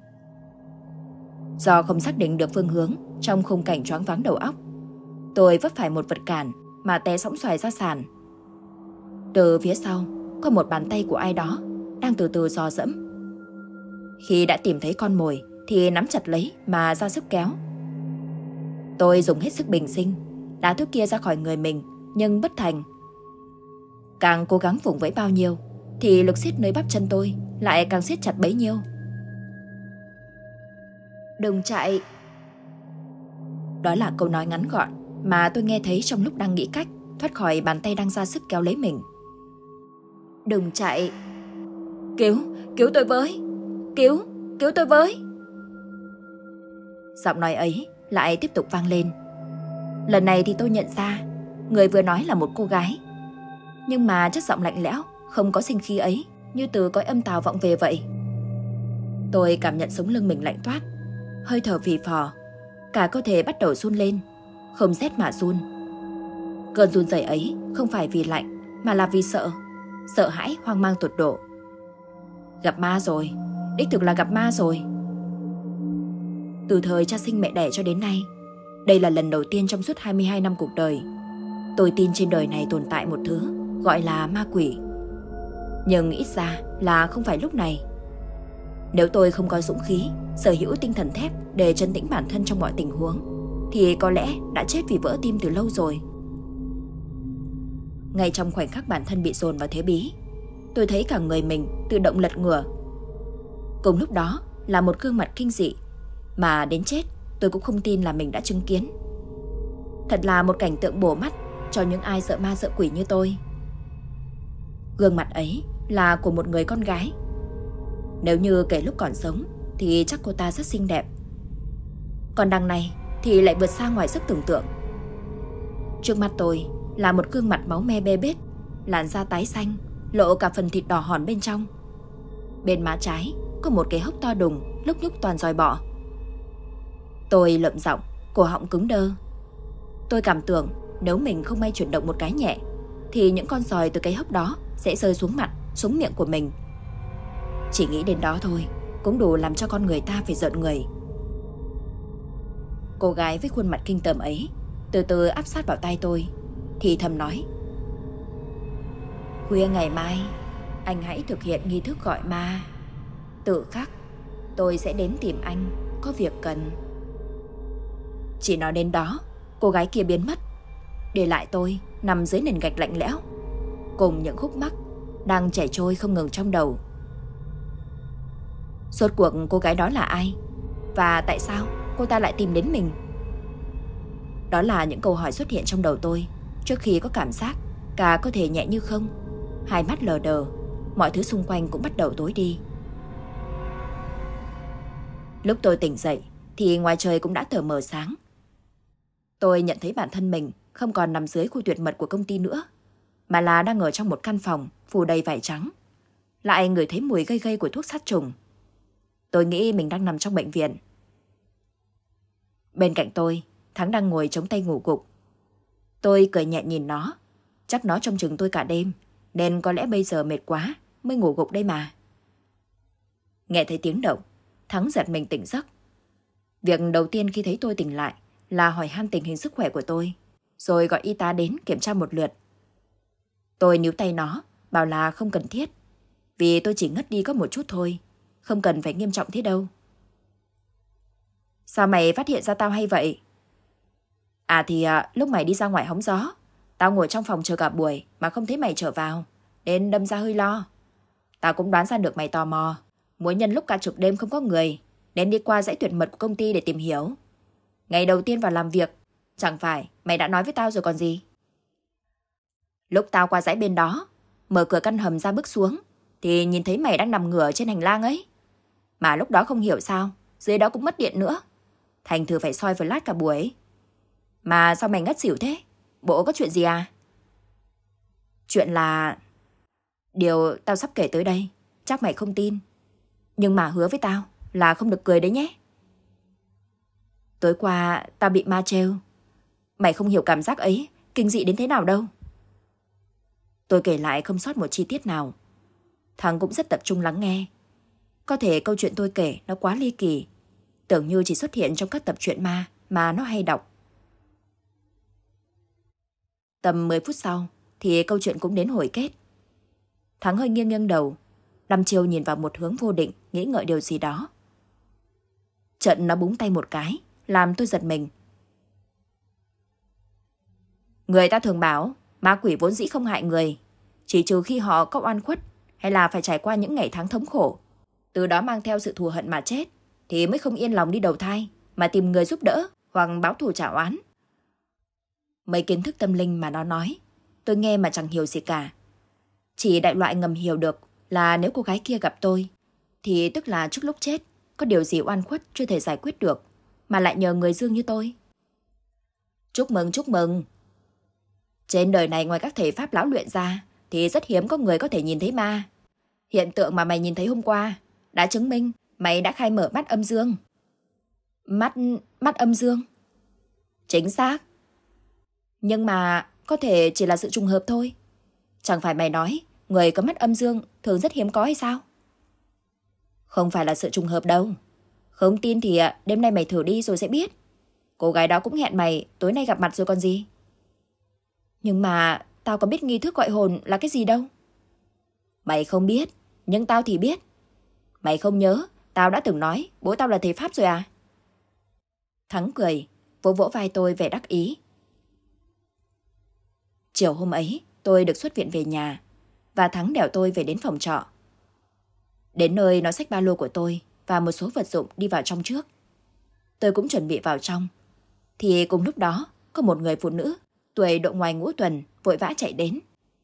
Do không xác định được phương hướng trong khung cảnh choáng váng đầu óc, tôi vấp phải một vật cản mà té sõng xoài ra sàn. Từ phía sau có một bàn tay của ai đó đang từ từ dò dẫm. Khi đã tìm thấy con mồi thì nắm chặt lấy mà ra sức kéo. Tôi dùng hết sức bình sinh đá thứ kia ra khỏi người mình, nhưng bất thành. Càng cố gắng vùng vẫy bao nhiêu thì lực siết nơi bắp chân tôi lại càng siết chặt bấy nhiêu. Đừng chạy. Đó là câu nói ngắn gọn mà tôi nghe thấy trong lúc đang nghĩ cách thoát khỏi bàn tay đang ra sức kéo lấy mình. Đừng chạy. Cứu tôi với. Cứu tôi với. Giọng nói ấy lại tiếp tục vang lên. Lần này thì tôi nhận ra người vừa nói là một cô gái, nhưng mà chất giọng lạnh lẽo, không có sinh khí ấy như từ cõi âm tào vọng về vậy. Tôi cảm nhận sống lưng mình lạnh toát, hơi thở phì phò, cả cơ thể bắt đầu run lên, không rét mà run. Cơn run rẩy ấy không phải vì lạnh mà là vì sợ hãi hoang mang tột độ. Gặp ma rồi, đích thực là gặp ma rồi. Từ thời cha sinh mẹ đẻ cho đến nay, đây là lần đầu tiên trong suốt 22 năm cuộc đời tôi tin trên đời này tồn tại một thứ gọi là ma quỷ. Nhưng ít ra là không phải lúc này. Nếu tôi không có dũng khí, sở hữu tinh thần thép để trấn tĩnh bản thân trong mọi tình huống, thì có lẽ đã chết vì vỡ tim từ lâu rồi. Ngay trong khoảnh khắc bản thân bị dồn vào thế bí, tôi thấy cả người mình tự động lật ngửa. Cùng lúc đó là một gương mặt kinh dị mà đến chết tôi cũng không tin là mình đã chứng kiến. Thật là một cảnh tượng bổ mắt cho những ai sợ ma sợ quỷ như tôi. Gương mặt ấy là của một người con gái. Nếu như kể lúc còn sống thì chắc cô ta rất xinh đẹp. Còn đằng này thì lại vượt xa ngoài sức tưởng tượng. Trước mắt tôi là một gương mặt máu me bê bết, làn da tái xanh, lộ cả phần thịt đỏ hòn bên trong. Bên má trái có một cái hốc to đùng, lúc nhúc toàn giòi bọ. Tôi lợm giọng, cổ họng cứng đơ. Tôi cảm tưởng nếu mình không may chuyển động một cái nhẹ thì những con giòi từ cái hốc đó sẽ rơi xuống mặt, xuống miệng của mình. Chỉ nghĩ đến đó thôi cũng đủ làm cho con người ta phải rợn người. Cô gái với khuôn mặt kinh tởm ấy từ từ áp sát vào tai tôi, thì thầm nói: Khuya ngày mai anh hãy thực hiện nghi thức gọi ma. Tự khắc tôi sẽ đến tìm anh, có việc cần. Chỉ nói đến đó, cô gái kia biến mất, để lại tôi nằm dưới nền gạch lạnh lẽo, cùng những khúc mắc đang chảy trôi không ngừng trong đầu. Rốt cuộc cô gái đó là ai? Và tại sao cô ta lại tìm đến mình? Đó là những câu hỏi xuất hiện trong đầu tôi trước khi có cảm giác cả cơ thể nhẹ như không, hai mắt lờ đờ, mọi thứ xung quanh cũng bắt đầu tối đi. Lúc tôi tỉnh dậy thì ngoài trời cũng đã tờ mờ sáng. Tôi nhận thấy bản thân mình không còn nằm dưới khu tuyệt mật của công ty nữa, mà là đang ở trong một căn phòng phủ đầy vải trắng. Lại ngửi thấy mùi gây gây của thuốc sát trùng. Tôi nghĩ mình đang nằm trong bệnh viện. Bên cạnh tôi, Thắng đang ngồi chống tay ngủ gục. Tôi cười nhẹ nhìn nó. Chắc nó trông chừng tôi cả đêm, nên có lẽ bây giờ mệt quá mới ngủ gục đây mà. Nghe thấy tiếng động, Thắng giật mình tỉnh giấc. Việc đầu tiên khi thấy tôi tỉnh lại là hỏi han tình hình sức khỏe của tôi, rồi gọi y tá đến kiểm tra một lượt. Tôi níu tay nó, bảo là không cần thiết. Vì tôi chỉ ngất đi có một chút thôi, không cần phải nghiêm trọng thế đâu. Sao mày phát hiện ra tao hay vậy? Lúc mày đi ra ngoài hóng gió, tao ngồi trong phòng chờ cả buổi mà không thấy mày trở vào, nên đâm ra hơi lo. Tao cũng đoán ra được mày tò mò, muốn nhân lúc cả chục đêm không có người, nên đi qua dãy tuyển mật của công ty để tìm hiểu. Ngày đầu tiên vào làm việc, chẳng phải mày đã nói với tao rồi còn gì. Lúc tao qua dãy bên đó, mở cửa căn hầm ra bước xuống, thì nhìn thấy mày đang nằm ngửa trên hành lang ấy. Mà lúc đó không hiểu sao, dưới đó cũng mất điện nữa. Thành thử phải soi flash cả buổi. Mà sao mày ngất xỉu thế? Bộ có chuyện gì à? Chuyện là... Điều tao sắp kể tới đây, chắc mày không tin. Nhưng mà hứa với tao là không được cười đấy nhé. Tối qua tao bị ma trêu. Mày không hiểu cảm giác ấy kinh dị đến thế nào đâu. Tôi kể lại không sót một chi tiết nào. Thắng cũng rất tập trung lắng nghe. Có thể câu chuyện tôi kể nó quá ly kỳ, tưởng như chỉ xuất hiện trong các tập truyện ma mà nó hay đọc. Tầm 10 phút sau thì câu chuyện cũng đến hồi kết. Thắng hơi nghiêng nghiêng đầu, đăm chiêu nhìn vào một hướng vô định, nghĩ ngợi điều gì đó. Trận nó búng tay một cái, làm tôi giật mình. Người ta thường bảo ma quỷ vốn dĩ không hại người, chỉ trừ khi họ có oan khuất hay là phải trải qua những ngày tháng thống khổ, từ đó mang theo sự thù hận mà chết, thì mới không yên lòng đi đầu thai mà tìm người giúp đỡ hoặc báo thù trả oán. Mấy kiến thức tâm linh mà nó nói, tôi nghe mà chẳng hiểu gì cả. Chỉ đại loại ngầm hiểu được là nếu cô gái kia gặp tôi, thì tức là trước lúc chết có điều gì oan khuất chưa thể giải quyết được, mà lại nhờ người dương như tôi. Chúc mừng, chúc mừng. Trên đời này ngoài các thầy pháp lão luyện ra, thì rất hiếm có người có thể nhìn thấy ma. Hiện tượng mà mày nhìn thấy hôm qua đã chứng minh mày đã khai mở mắt âm dương. Mắt âm dương? Chính xác. Nhưng mà có thể chỉ là sự trùng hợp thôi. Chẳng phải mày nói người có mắt âm dương thường rất hiếm có hay sao? Không phải là sự trùng hợp đâu. Không tin thì đêm nay mày thử đi rồi sẽ biết. Cô gái đó cũng hẹn mày tối nay gặp mặt rồi còn gì. Nhưng mà tao có biết nghi thức gọi hồn là cái gì đâu. Mày không biết, nhưng tao thì biết. Mày không nhớ tao đã từng nói bố tao là thầy pháp rồi à? Thắng cười, vỗ vỗ vai tôi vẻ đắc ý. Chiều hôm ấy, tôi được xuất viện về nhà, và Thắng đèo tôi về đến phòng trọ. Đến nơi nó xách ba lô của tôi và một số vật dụng đi vào trong trước. Tôi cũng chuẩn bị vào trong, thì cùng lúc đó có một người phụ nữ tuổi độ ngoài ngũ tuần vội vã chạy đến.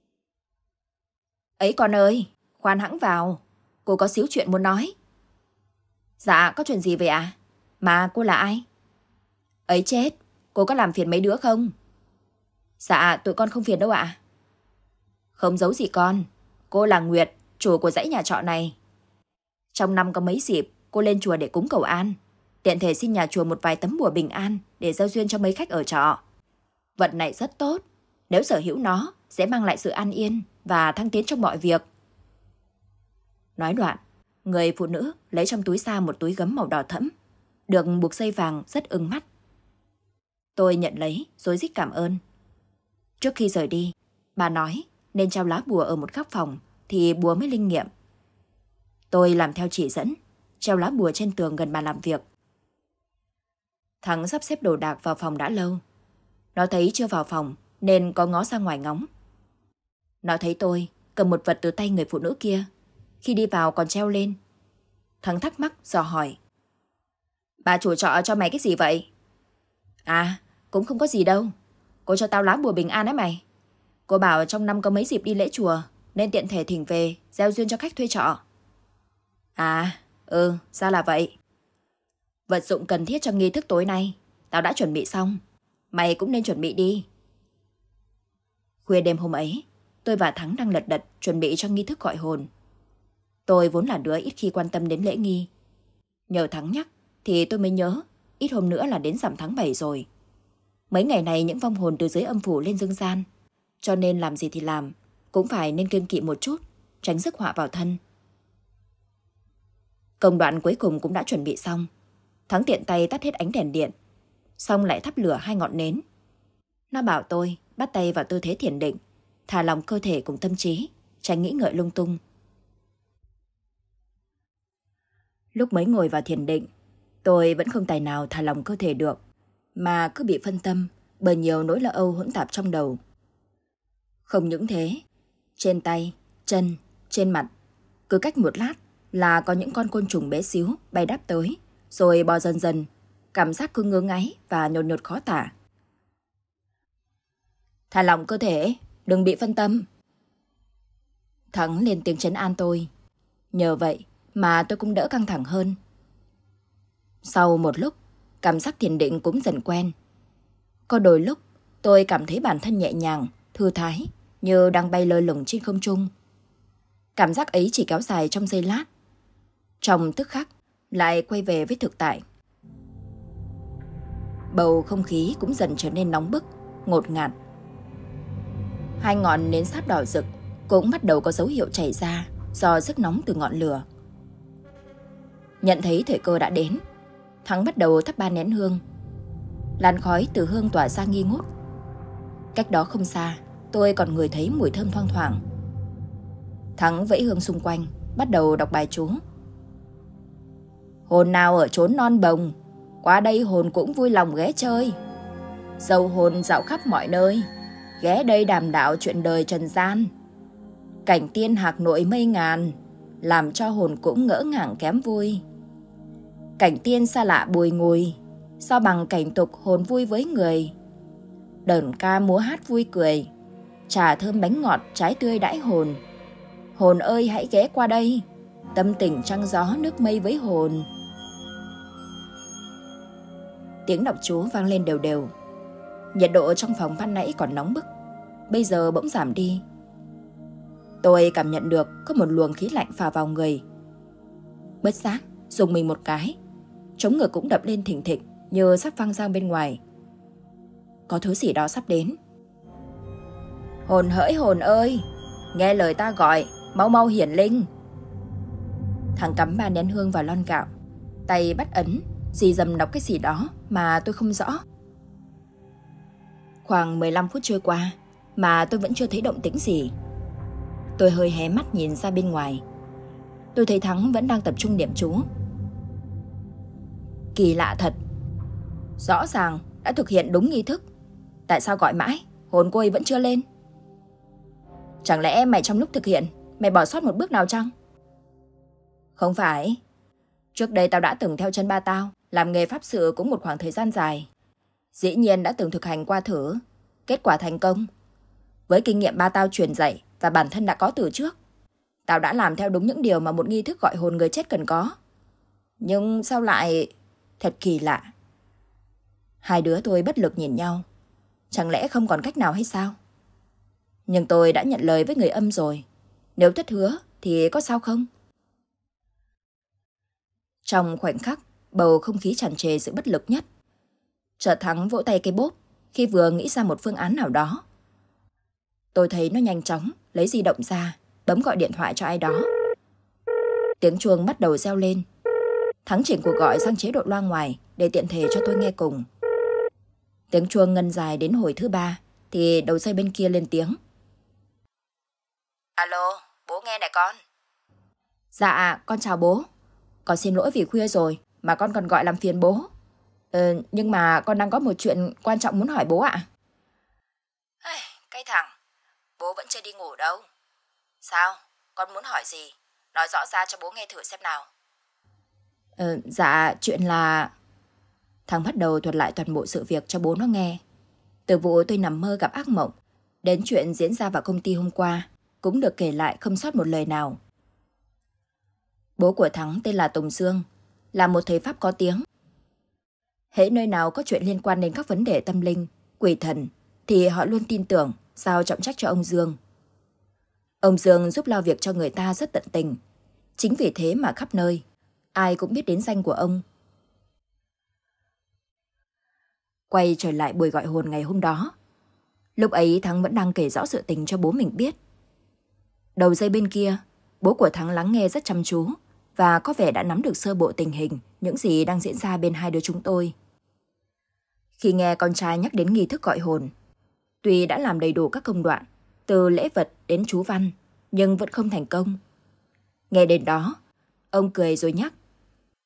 Ấy con ơi, khoan hẵng vào, cô có xíu chuyện muốn nói. Dạ, có chuyện gì vậy ạ? Mà cô là ai? Ấy chết, cô có làm phiền mấy đứa không? Dạ, tụi con không phiền đâu ạ. Không giấu gì con, cô là Nguyệt, chủ của dãy nhà trọ này. Trong năm có mấy dịp, cô lên chùa để cúng cầu an, tiện thể xin nhà chùa một vài tấm bùa bình an để gieo duyên cho mấy khách ở trọ. Vật này rất tốt, nếu sở hữu nó sẽ mang lại sự an yên và thăng tiến trong mọi việc. Nói đoạn, người phụ nữ lấy trong túi ra một túi gấm màu đỏ thẫm, được buộc dây vàng rất ưng mắt. Tôi nhận lấy, rối rít cảm ơn. Trước khi rời đi, bà nói nên treo lá bùa ở một góc phòng thì bùa mới linh nghiệm. Tôi làm theo chỉ dẫn, treo lá bùa trên tường gần bàn làm việc. Thắng sắp xếp đồ đạc vào phòng đã lâu. Nó thấy chưa vào phòng nên có ngó ra ngoài ngóng. Nó thấy tôi cầm một vật từ tay người phụ nữ kia, khi đi vào còn treo lên. Thắng thắc mắc dò hỏi. Bà chủ trọ cho mày cái gì vậy? À, cũng không có gì đâu. Cô cho tao lá bùa bình an ấy mày. Cô bảo trong năm có mấy dịp đi lễ chùa nên tiện thể thỉnh về gieo duyên cho khách thuê trọ. À, ra là vậy. Vật dụng cần thiết cho nghi thức tối nay tao đã chuẩn bị xong. Mày cũng nên chuẩn bị đi. Khuya đêm hôm ấy, tôi và Thắng đang lật đật chuẩn bị cho nghi thức gọi hồn. Tôi vốn là đứa ít khi quan tâm đến lễ nghi. Nhờ Thắng nhắc thì tôi mới nhớ ít hôm nữa là đến rằm tháng 7 rồi. Mấy ngày này những vong hồn từ dưới âm phủ lên dương gian, cho nên làm gì thì làm, cũng phải nên kiêng kỵ một chút, tránh rước họa vào thân. Công đoạn cuối cùng cũng đã chuẩn bị xong. Thắng tiện tay tắt hết ánh đèn điện, xong lại thắp lửa 2 ngọn nến. Nó bảo tôi bắt tay vào tư thế thiền định, thả lỏng cơ thể cùng tâm trí, tránh nghĩ ngợi lung tung. Lúc mới ngồi vào thiền định, tôi vẫn không tài nào thả lỏng cơ thể được, mà cứ bị phân tâm bởi nhiều nỗi lo âu hỗn tạp trong đầu. Không những thế, trên tay, chân, trên mặt, cứ cách một lát là có những con côn trùng bé xíu bay đáp tới, rồi bò dần dần, cảm giác cứ ngứa ngáy và nhột nhột khó tả. Thả lỏng cơ thể, đừng bị phân tâm. Thắng lên tiếng trấn an tôi. Nhờ vậy mà tôi cũng đỡ căng thẳng hơn. Sau một lúc, cảm giác thiền định cũng dần quen. Có đôi lúc, tôi cảm thấy bản thân nhẹ nhàng, thư thái, như đang bay lơ lửng trên không trung. Cảm giác ấy chỉ kéo dài trong giây lát. Trong tức khắc, lại quay về với thực tại. Bầu không khí cũng dần trở nên nóng bức, ngột ngạt. Hai ngọn nến sáp đỏ rực cũng bắt đầu có dấu hiệu chảy ra do sức nóng từ ngọn lửa. Nhận thấy thời cơ đã đến, Thắng bắt đầu thắp 3 nén hương. Làn khói từ hương tỏa ra nghi ngút. Cách đó không xa, tôi còn ngửi thấy mùi thơm thoang thoảng. Thắng vẫy hương xung quanh, bắt đầu đọc bài chú. Hồn nào ở chốn non bồng, qua đây hồn cũng vui lòng ghé chơi. Dâu hồn dạo khắp mọi nơi, ghé đây đàm đạo chuyện đời trần gian. Cảnh tiên hạc nội mây ngàn, làm cho hồn cũng ngỡ ngàng kém vui. Cảnh tiên xa lạ bùi ngùi, sao bằng cảnh tục hồn vui với người. Đờn ca múa hát vui cười, trà thơm bánh ngọt trái tươi đãi hồn. Hồn ơi hãy ghé qua đây, tâm tình trăng gió nước mây với hồn. Tiếng đọc chú vang lên đều đều. Nhiệt độ trong phòng ban nãy còn nóng bức, bây giờ bỗng giảm đi. Tôi cảm nhận được có một luồng khí lạnh phả vào người. Bất giác, dùng mình một cái, trống ngực cũng đập lên thình thịch như sắp văng ra bên ngoài. Có thứ gì đó sắp đến. Hồn hỡi hồn ơi, nghe lời ta gọi, mau mau hiển linh. Thằng cắm 3 nén hương vào lon gạo, tay bắt ấn, dì dầm đọc cái gì đó mà tôi không rõ. Khoảng 15 phút trôi qua mà tôi vẫn chưa thấy động tĩnh gì. Tôi hơi hé mắt nhìn ra bên ngoài. Tôi thấy Thắng vẫn đang tập trung niệm chú. Kỳ lạ thật. Rõ ràng đã thực hiện đúng nghi thức, tại sao gọi mãi hồn cô ấy vẫn chưa lên? Chẳng lẽ mày trong lúc thực hiện mày bỏ sót một bước nào chăng? Không phải. Trước đây tao đã từng theo chân ba tao làm nghề pháp sự cũng một khoảng thời gian dài. Dĩ nhiên đã từng thực hành qua thử, kết quả thành công. Với kinh nghiệm ba tao truyền dạy và bản thân đã có từ trước, tao đã làm theo đúng những điều mà một nghi thức gọi hồn người chết cần có. Nhưng sao lại... Thật kỳ lạ. Hai đứa tôi bất lực nhìn nhau. Chẳng lẽ không còn cách nào hay sao? Nhưng tôi đã nhận lời với người âm rồi. Nếu thất hứa thì có sao không? Trong khoảnh khắc, bầu không khí tràn trề sự bất lực nhất. Chợt Thắng vỗ tay cái bốp khi vừa nghĩ ra một phương án nào đó. Tôi thấy nó nhanh chóng lấy di động ra, bấm gọi điện thoại cho ai đó. Tiếng chuông bắt đầu reo lên. Thắng chỉnh cuộc gọi sang chế độ loa ngoài để tiện thể cho tôi nghe cùng. Tiếng chuông ngân dài đến hồi thứ 3 thì đầu dây bên kia lên tiếng. Alo, bố nghe này con. Dạ, con chào bố. Con xin lỗi vì khuya rồi mà con còn gọi làm phiền bố. Nhưng mà con đang có một chuyện quan trọng muốn hỏi bố ạ. Cái thằng, bố vẫn chưa đi ngủ đâu. Sao, con muốn hỏi gì? Nói rõ ra cho bố nghe thử xem nào. Dạ, chuyện là... Thằng bắt đầu thuật lại toàn bộ sự việc cho bố nó nghe. Từ vụ tôi nằm mơ gặp ác mộng, đến chuyện diễn ra vào công ty hôm qua, cũng được kể lại không sót một lời nào. Bố của Thắng tên là Tùng Dương, là một thầy Pháp có tiếng. Hễ nơi nào có chuyện liên quan đến các vấn đề tâm linh, quỷ thần, thì họ luôn tin tưởng, giao trọng trách cho ông Dương. Ông Dương giúp lo việc cho người ta rất tận tình. Chính vì thế mà khắp nơi, ai cũng biết đến danh của ông. Quay trở lại buổi gọi hồn ngày hôm đó. Lúc ấy Thắng vẫn đang kể rõ sự tình cho bố mình biết. Đầu dây bên kia, bố của Thắng lắng nghe rất chăm chú và có vẻ đã nắm được sơ bộ tình hình những gì đang diễn ra bên hai đứa chúng tôi. Khi nghe con trai nhắc đến nghi thức gọi hồn, tuy đã làm đầy đủ các công đoạn, từ lễ vật đến chú văn, nhưng vẫn không thành công. Nghe đến đó, ông cười rồi nhắc.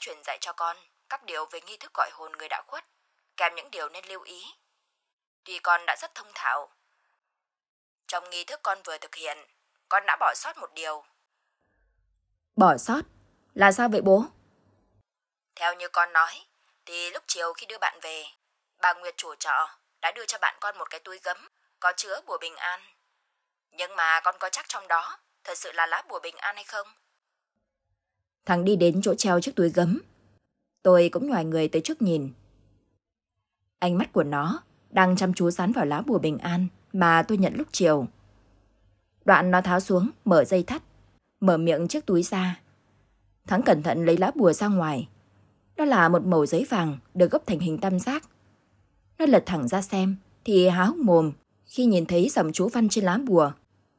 truyền dạy cho con các điều về nghi thức gọi hồn người đã khuất, kèm những điều nên lưu ý. Tuy con đã rất thông thạo, trong nghi thức con vừa thực hiện, con đã bỏ sót một điều. Bỏ sót? Là sao vậy bố? Theo như con nói, thì lúc chiều khi đưa bạn về, bà Nguyệt chủ trọ đã đưa cho bạn con một cái túi gấm có chứa bùa bình an. Nhưng mà con có chắc trong đó thật sự là lá bùa bình an hay không? Thằng đi đến chỗ treo chiếc túi gấm. Tôi cũng nhoài người tới trước nhìn. Ánh mắt của nó đang chăm chú dán vào lá bùa bình an mà tôi nhận lúc chiều. Đoạn nó tháo xuống, mở dây thắt, mở miệng chiếc túi ra. Thắng cẩn thận lấy lá bùa ra ngoài. Đó là một mẩu giấy vàng được gấp thành hình tam giác. Nó lật thẳng ra xem thì há hốc mồm khi nhìn thấy dòng chú văn trên lá bùa.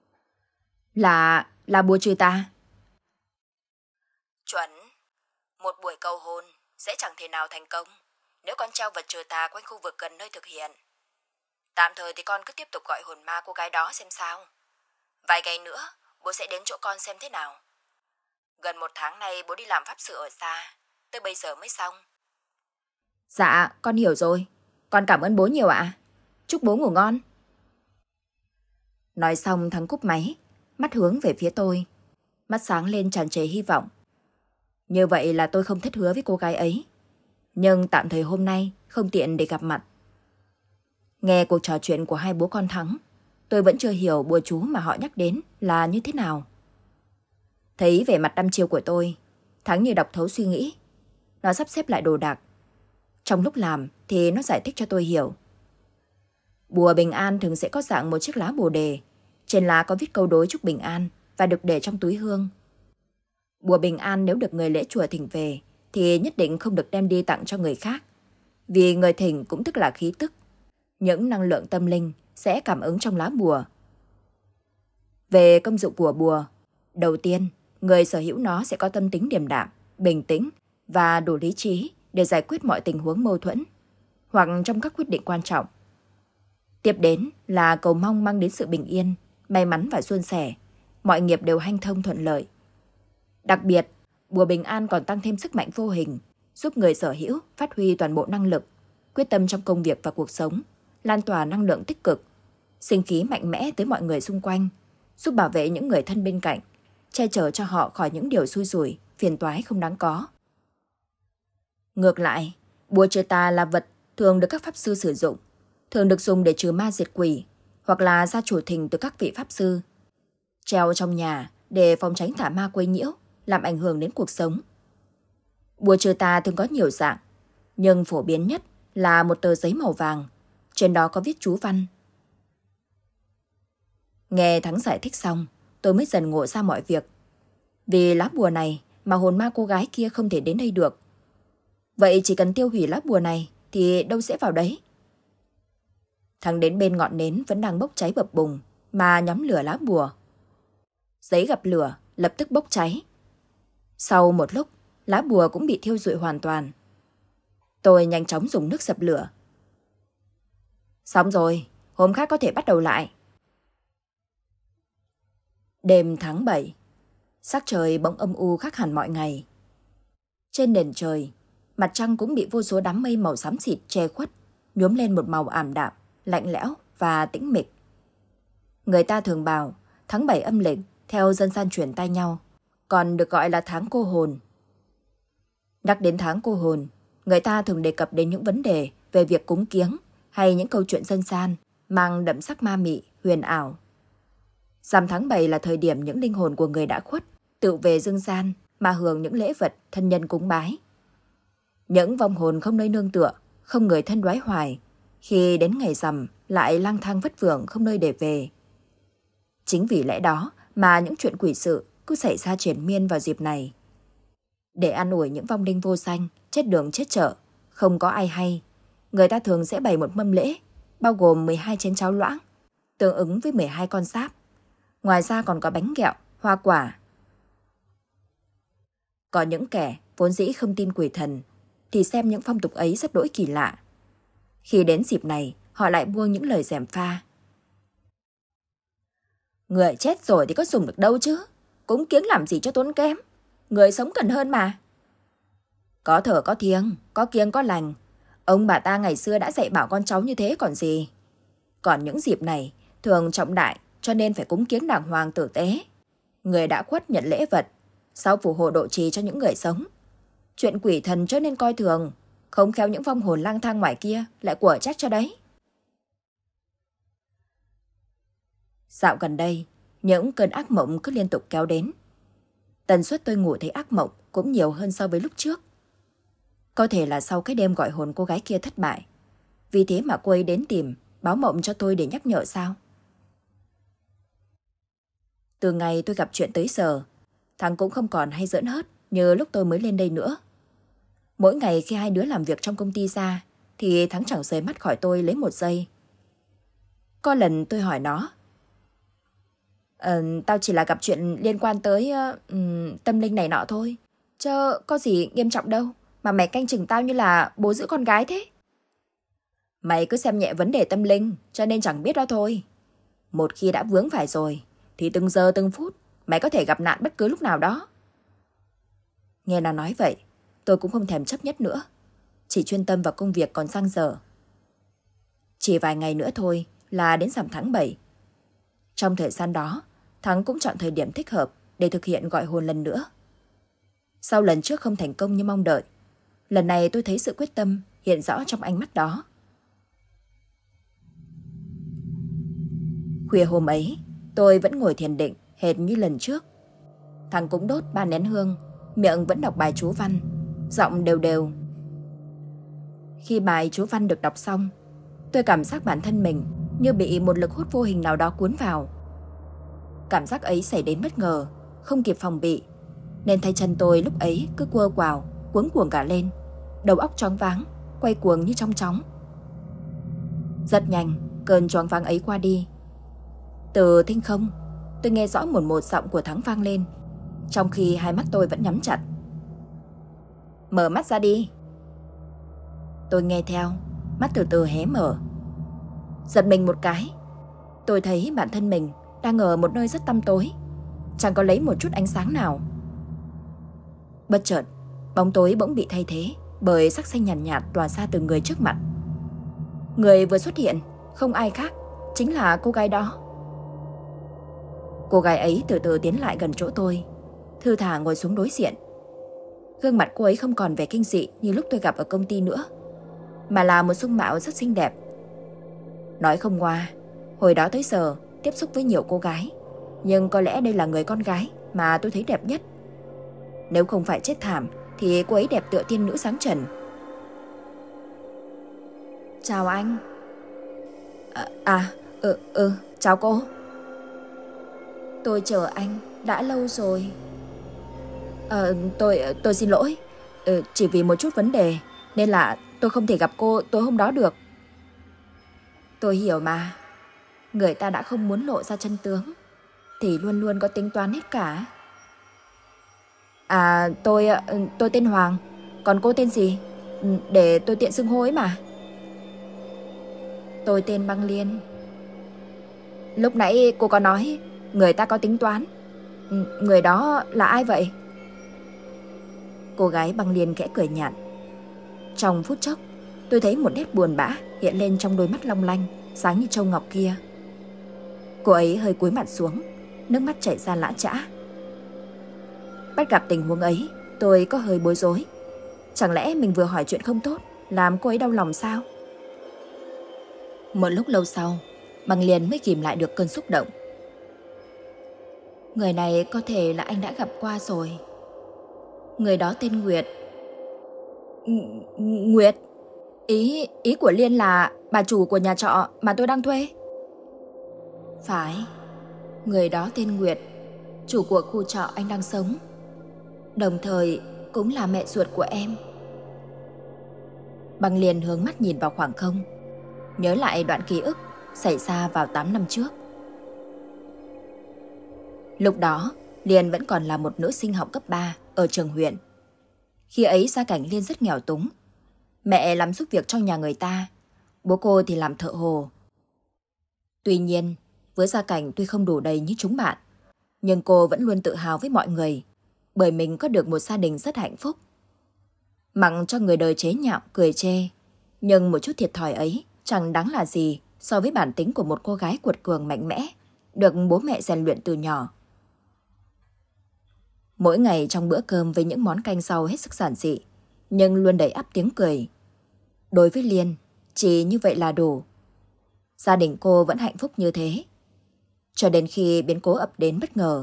Là bùa trừ tà. Chuẩn. Một buổi cầu hôn sẽ chẳng thể nào thành công nếu con treo vật trừ tà quanh khu vực gần nơi thực hiện. Tạm thời thì con cứ tiếp tục gọi hồn ma cô gái đó xem sao. Vài ngày nữa bố sẽ đến chỗ con xem thế nào. Gần 1 tháng nay bố đi làm pháp sự ở xa, tới bây giờ mới xong. Dạ, con hiểu rồi. Con cảm ơn bố nhiều ạ. Chúc bố ngủ ngon. Nói xong Thắng cúp máy, mắt hướng về phía tôi. Mắt sáng lên tràn trề hy vọng. Như vậy là tôi không thất hứa với cô gái ấy. Nhưng tạm thời hôm nay không tiện để gặp mặt. Nghe cuộc trò chuyện của hai bố con Thắng, tôi vẫn chưa hiểu bùa chú mà họ nhắc đến là như thế nào. Thấy vẻ mặt đăm chiêu của tôi, Thắng như đọc thấu suy nghĩ. Nó sắp xếp lại đồ đạc. Trong lúc làm thì nó giải thích cho tôi hiểu. Bùa bình an thường sẽ có dạng một chiếc lá bồ đề. Trên lá có viết câu đối chúc bình an và được để trong túi hương. Bùa bình an nếu được người lễ chùa thỉnh về thì nhất định không được đem đi tặng cho người khác. Vì người thỉnh cũng tức là khí tức. Những năng lượng tâm linh sẽ cảm ứng trong lá bùa. Về công dụng của bùa, đầu tiên, người sở hữu nó sẽ có tâm tính điềm đạm, bình tĩnh và đủ lý trí để giải quyết mọi tình huống mâu thuẫn hoặc trong các quyết định quan trọng. Tiếp đến là cầu mong mang đến sự bình yên, may mắn và suôn sẻ, mọi nghiệp đều hanh thông thuận lợi. Đặc biệt, bùa bình an còn tăng thêm sức mạnh vô hình, giúp người sở hữu phát huy toàn bộ năng lực, quyết tâm trong công việc và cuộc sống, lan tỏa năng lượng tích cực, sinh khí mạnh mẽ tới mọi người xung quanh, giúp bảo vệ những người thân bên cạnh, che chở cho họ khỏi những điều xui rủi, phiền toái không đáng có. Ngược lại, bùa trừ tà là vật thường được các pháp sư sử dụng, thường được dùng để trừ ma diệt quỷ hoặc là gia chủ thỉnh từ các vị pháp sư. Treo trong nhà để phòng tránh tà ma quấy nhiễu, làm ảnh hưởng đến cuộc sống. Bùa trừ tà thường có nhiều dạng, nhưng phổ biến nhất là một tờ giấy màu vàng, trên đó có viết chú văn. Nghe Thắng giải thích xong, tôi mới dần ngộ ra mọi việc. Vì lá bùa này mà hồn ma cô gái kia không thể đến đây được. Vậy chỉ cần tiêu hủy lá bùa này thì đâu sẽ vào đấy. Thắng đến bên ngọn nến vẫn đang bốc cháy bập bùng mà nhóm lửa lá bùa. Giấy gặp lửa lập tức bốc cháy. Sau một lúc, lá bùa cũng bị thiêu rụi hoàn toàn. Tôi nhanh chóng dùng nước dập lửa. Xong rồi, hôm khác có thể bắt đầu lại. Đêm tháng 7, sắc trời bỗng âm u khác hẳn mọi ngày. Trên nền trời, mặt trăng cũng bị vô số đám mây màu xám xịt che khuất, nhuốm lên một màu ảm đạm, lạnh lẽo và tĩnh mịch. Người ta thường bảo tháng 7 âm lịch theo dân gian truyền tai nhau, còn được gọi là tháng cô hồn. Nhắc đến tháng cô hồn, người ta thường đề cập đến những vấn đề về việc cúng kiếng hay những câu chuyện dân gian mang đậm sắc ma mị, huyền ảo. Rằm tháng 7 là thời điểm những linh hồn của người đã khuất tự về dương gian mà hưởng những lễ vật thân nhân cúng bái. Những vong hồn không nơi nương tựa, không người thân đoái hoài, khi đến ngày rằm lại lang thang vất vưởng không nơi để về. Chính vì lẽ đó mà những chuyện quỷ sự cứ xảy ra triền miên vào dịp này. Để an ủi những vong linh vô danh, chết đường chết chợ, không có ai hay, người ta thường sẽ bày một mâm lễ, bao gồm 12 chén cháo loãng, tương ứng với 12 con giáp. Ngoài ra còn có bánh kẹo, hoa quả. Có những kẻ vốn dĩ không tin quỷ thần, thì xem những phong tục ấy rất đỗi kỳ lạ. Khi đến dịp này, họ lại buông những lời gièm pha. Người chết rồi thì có dùng được đâu chứ, cúng kiếng làm gì cho tốn kém, người sống cần hơn mà. Có thở có thiêng, có kiêng có lành. Ông bà ta ngày xưa đã dạy bảo con cháu như thế còn gì. Còn những dịp này thường trọng đại cho nên phải cúng kiếng đàng hoàng tử tế. Người đã khuất nhận lễ vật, sau phù hộ độ trì cho những người sống. Chuyện quỷ thần trở nên coi thường, không khéo những vong hồn lang thang ngoài kia lại của trách cho đấy. Dạo gần đây, những cơn ác mộng cứ liên tục kéo đến. Tần suất tôi ngủ thấy ác mộng cũng nhiều hơn so với lúc trước. Có thể là sau cái đêm gọi hồn cô gái kia thất bại. Vì thế mà cô ấy đến tìm, báo mộng cho tôi để nhắc nhở sao? Từ ngày tôi gặp chuyện tới giờ, thằng cũng không còn hay giỡn hớt như lúc tôi mới lên đây nữa. Mỗi ngày khi hai đứa làm việc trong công ty ra, thì Thắng chẳng rời mắt khỏi tôi lấy một giây. Có lần tôi hỏi nó, tao chỉ là gặp chuyện liên quan tới tâm linh này nọ thôi. Chứ có gì nghiêm trọng đâu mà mày canh chừng tao như là bố giữ con gái thế. Mày cứ xem nhẹ vấn đề tâm linh cho nên chẳng biết đó thôi. Một khi đã vướng phải rồi thì từng giờ từng phút mày có thể gặp nạn bất cứ lúc nào đó. Nghe nó nói vậy, tôi cũng không thèm chấp nhất nữa. Chỉ chuyên tâm vào công việc còn dang dở. Chỉ vài ngày nữa thôi là đến rằm tháng 7. Trong thời gian đó, Thắng cũng chọn thời điểm thích hợp để thực hiện gọi hồn lần nữa. Sau lần trước không thành công như mong đợi, lần này tôi thấy sự quyết tâm hiện rõ trong ánh mắt đó. Khuya hôm ấy, tôi vẫn ngồi thiền định hệt như lần trước. Thắng cũng đốt 3 nén hương, miệng vẫn đọc bài chú văn, giọng đều đều. Khi bài chú văn được đọc xong, tôi cảm giác bản thân mình như bị một lực hút vô hình nào đó cuốn vào. Cảm giác ấy xảy đến bất ngờ, không kịp phòng bị, nên tay chân tôi lúc ấy cứ quơ quào, cuống cuồng cả lên, đầu óc choáng váng, quay cuồng như trong chóng. Rất nhanh, cơn choáng váng ấy qua đi. Từ thinh không, tôi nghe rõ một giọng của Thắng vang lên, trong khi hai mắt tôi vẫn nhắm chặt. Mở mắt ra đi. Tôi nghe theo, mắt từ từ hé mở. Giật mình một cái, tôi thấy bản thân mình đang ở một nơi rất tăm tối, chẳng có lấy một chút ánh sáng nào. Bất chợt, bóng tối bỗng bị thay thế bởi sắc xanh nhàn nhạt tỏa ra từ người trước mặt. Người vừa xuất hiện không ai khác, chính là cô gái đó. Cô gái ấy từ từ tiến lại gần chỗ tôi, thư thả ngồi xuống đối diện. Gương mặt cô ấy không còn vẻ kinh dị như lúc tôi gặp ở công ty nữa, mà là một dung mạo rất xinh đẹp. Nói không ngoa, hồi đó tới giờ tiếp xúc với nhiều cô gái, nhưng có lẽ đây là người con gái mà tôi thấy đẹp nhất. Nếu không phải chết thảm thì cô ấy đẹp tựa tiên nữ sáng trần. Chào anh. Chào cô. Tôi chờ anh đã lâu rồi. Tôi xin lỗi. Chỉ vì một chút vấn đề nên là tôi không thể gặp cô tối hôm đó được. Tôi hiểu mà. Người ta đã không muốn lộ ra chân tướng thì luôn luôn có tính toán hết cả. Tôi tên Hoàng. Còn cô tên gì? Để tôi tiện xưng hô ấy mà. Tôi tên Băng Liên. Lúc nãy cô có nói người ta có tính toán. Người đó là ai vậy? Cô gái Băng Liên khẽ cười nhạt. Trong phút chốc, tôi thấy một nét buồn bã hiện lên trong đôi mắt long lanh, sáng như châu ngọc kia. Cô ấy hơi cúi mặt xuống, nước mắt chảy ra lã chã. Bắt gặp tình huống ấy, tôi có hơi bối rối. Chẳng lẽ mình vừa hỏi chuyện không tốt, làm cô ấy đau lòng sao? Một lúc lâu sau, Băng Liên mới kìm lại được cơn xúc động. Người này có thể là anh đã gặp qua rồi. Người đó tên Nguyệt. Nguyệt? Ý của Liên là bà chủ của nhà trọ mà tôi đang thuê. Phải, người đó tên Nguyệt, chủ của khu trọ anh đang sống, đồng thời cũng là mẹ ruột của em. Băng Liên hướng mắt nhìn vào khoảng không, nhớ lại đoạn ký ức xảy ra vào 8 năm trước. Lúc đó, Liên vẫn còn là một nữ sinh học cấp 3 ở trường huyện. Khi ấy gia cảnh Liên rất nghèo túng. Mẹ làm giúp việc cho nhà người ta, bố cô thì làm thợ hồ. Tuy nhiên, với gia cảnh tuy không đủ đầy như chúng bạn, nhưng cô vẫn luôn tự hào với mọi người, bởi mình có được một gia đình rất hạnh phúc. Mặc cho người đời chế nhạo, cười chê. Nhưng một chút thiệt thòi ấy chẳng đáng là gì so với bản tính của một cô gái cuột cường mạnh mẽ, được bố mẹ rèn luyện từ nhỏ. Mỗi ngày trong bữa cơm với những món canh rau hết sức giản dị, nhưng luôn đầy ắp tiếng cười. Đối với Liên, chỉ như vậy là đủ. Gia đình cô vẫn hạnh phúc như thế, cho đến khi biến cố ập đến bất ngờ.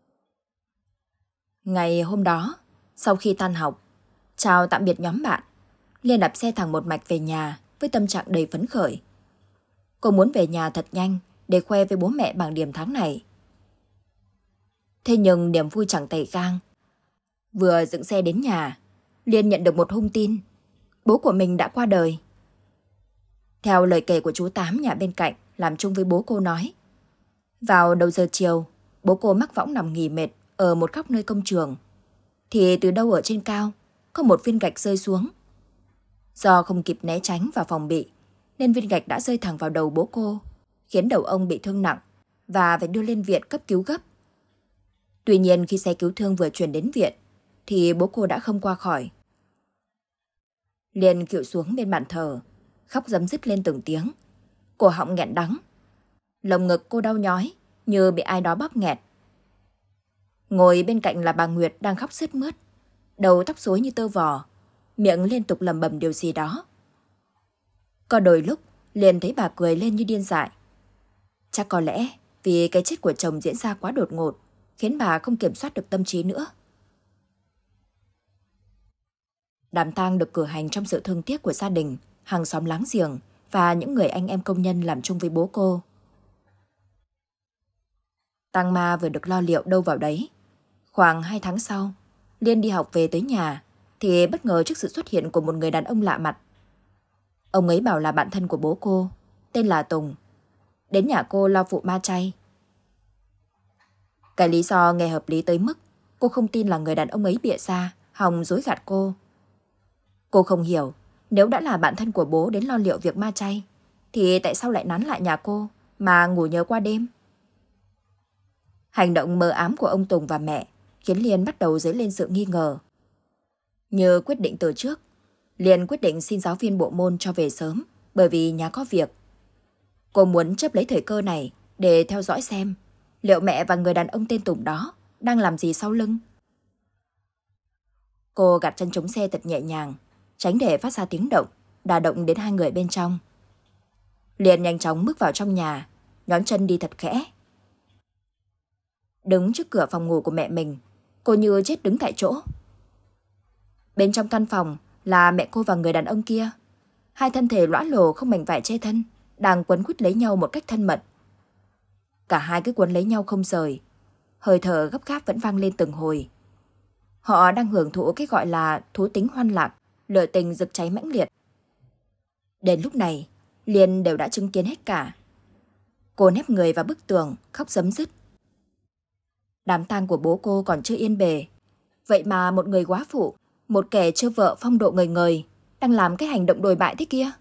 Ngày hôm đó, sau khi tan học, chào tạm biệt nhóm bạn, Liên đạp xe thẳng một mạch về nhà với tâm trạng đầy phấn khởi. Cô muốn về nhà thật nhanh để khoe với bố mẹ bảng điểm tháng này. Thế nhưng niềm vui chẳng tày gang. Vừa dựng xe đến nhà, Liên nhận được một thông tin. Bố của mình đã qua đời. Theo lời kể của chú Tám nhà bên cạnh làm chung với bố cô nói, vào đầu giờ chiều, bố cô mắc võng nằm nghỉ mệt ở một góc nơi công trường. Thì từ đâu ở trên cao, có một viên gạch rơi xuống. Do không kịp né tránh và phòng bị, nên viên gạch đã rơi thẳng vào đầu bố cô, khiến đầu ông bị thương nặng và phải đưa lên viện cấp cứu gấp. Tuy nhiên khi xe cứu thương vừa chuyển đến viện, thì bố cô đã không qua khỏi. Liên kỵu xuống bên bàn thờ, khóc rấm rứt lên từng tiếng. Cổ họng nghẹn đắng. Lồng ngực cô đau nhói, như bị ai đó bóp nghẹt. Ngồi bên cạnh là bà Nguyệt đang khóc sướt mướt, đầu tóc rối như tơ vò, miệng liên tục lẩm bẩm điều gì đó. Có đôi lúc, Liên thấy bà cười lên như điên dại. Chắc có lẽ vì cái chết của chồng diễn ra quá đột ngột, khiến bà không kiểm soát được tâm trí nữa. Đám tang được cử hành trong sự thương tiếc của gia đình, hàng xóm láng giềng và những người anh em công nhân làm chung với bố cô. Tang ma vừa được lo liệu đâu vào đấy. Khoảng 2 tháng sau, Liên đi học về tới nhà thì bất ngờ trước sự xuất hiện của một người đàn ông lạ mặt. Ông ấy bảo là bạn thân của bố cô, tên là Tùng, đến nhà cô lo phụ ma chay. Cái lý do nghe hợp lý tới mức cô không tin là người đàn ông ấy bịa ra, hòng dối gạt cô. Cô không hiểu, nếu đã là bạn thân của bố đến lo liệu việc ma chay, thì tại sao lại nán lại nhà cô mà ngủ nhờ qua đêm? Hành động mờ ám của ông Tùng và mẹ khiến Liên bắt đầu dấy lên sự nghi ngờ. Như quyết định từ trước, Liên quyết định xin giáo viên bộ môn cho về sớm bởi vì nhà có việc. Cô muốn chấp lấy thời cơ này để theo dõi xem liệu mẹ và người đàn ông tên Tùng đó đang làm gì sau lưng. Cô gạt chân trống xe thật nhẹ nhàng, tránh để phát ra tiếng động, đả động đến hai người bên trong. Liên nhanh chóng bước vào trong nhà, nhón chân đi thật khẽ. Đứng trước cửa phòng ngủ của mẹ mình, cô như chết đứng tại chỗ. Bên trong căn phòng là mẹ cô và người đàn ông kia. Hai thân thể lõa lồ không mảnh vải che thân, đang quấn quýt lấy nhau một cách thân mật. Cả hai cứ quấn lấy nhau không rời, hơi thở gấp gáp vẫn vang lên từng hồi. Họ đang hưởng thụ cái gọi là thú tính hoan lạc, lửa tình rực cháy mãnh liệt. Đến lúc này, Liên đều đã chứng kiến hết cả. Cô nép người vào bức tường, khóc rấm rứt. Đám tang của bố cô còn chưa yên bề, vậy mà một người góa phụ, một kẻ chưa vợ phong độ ngời ngời, đang làm cái hành động đồi bại thế kia.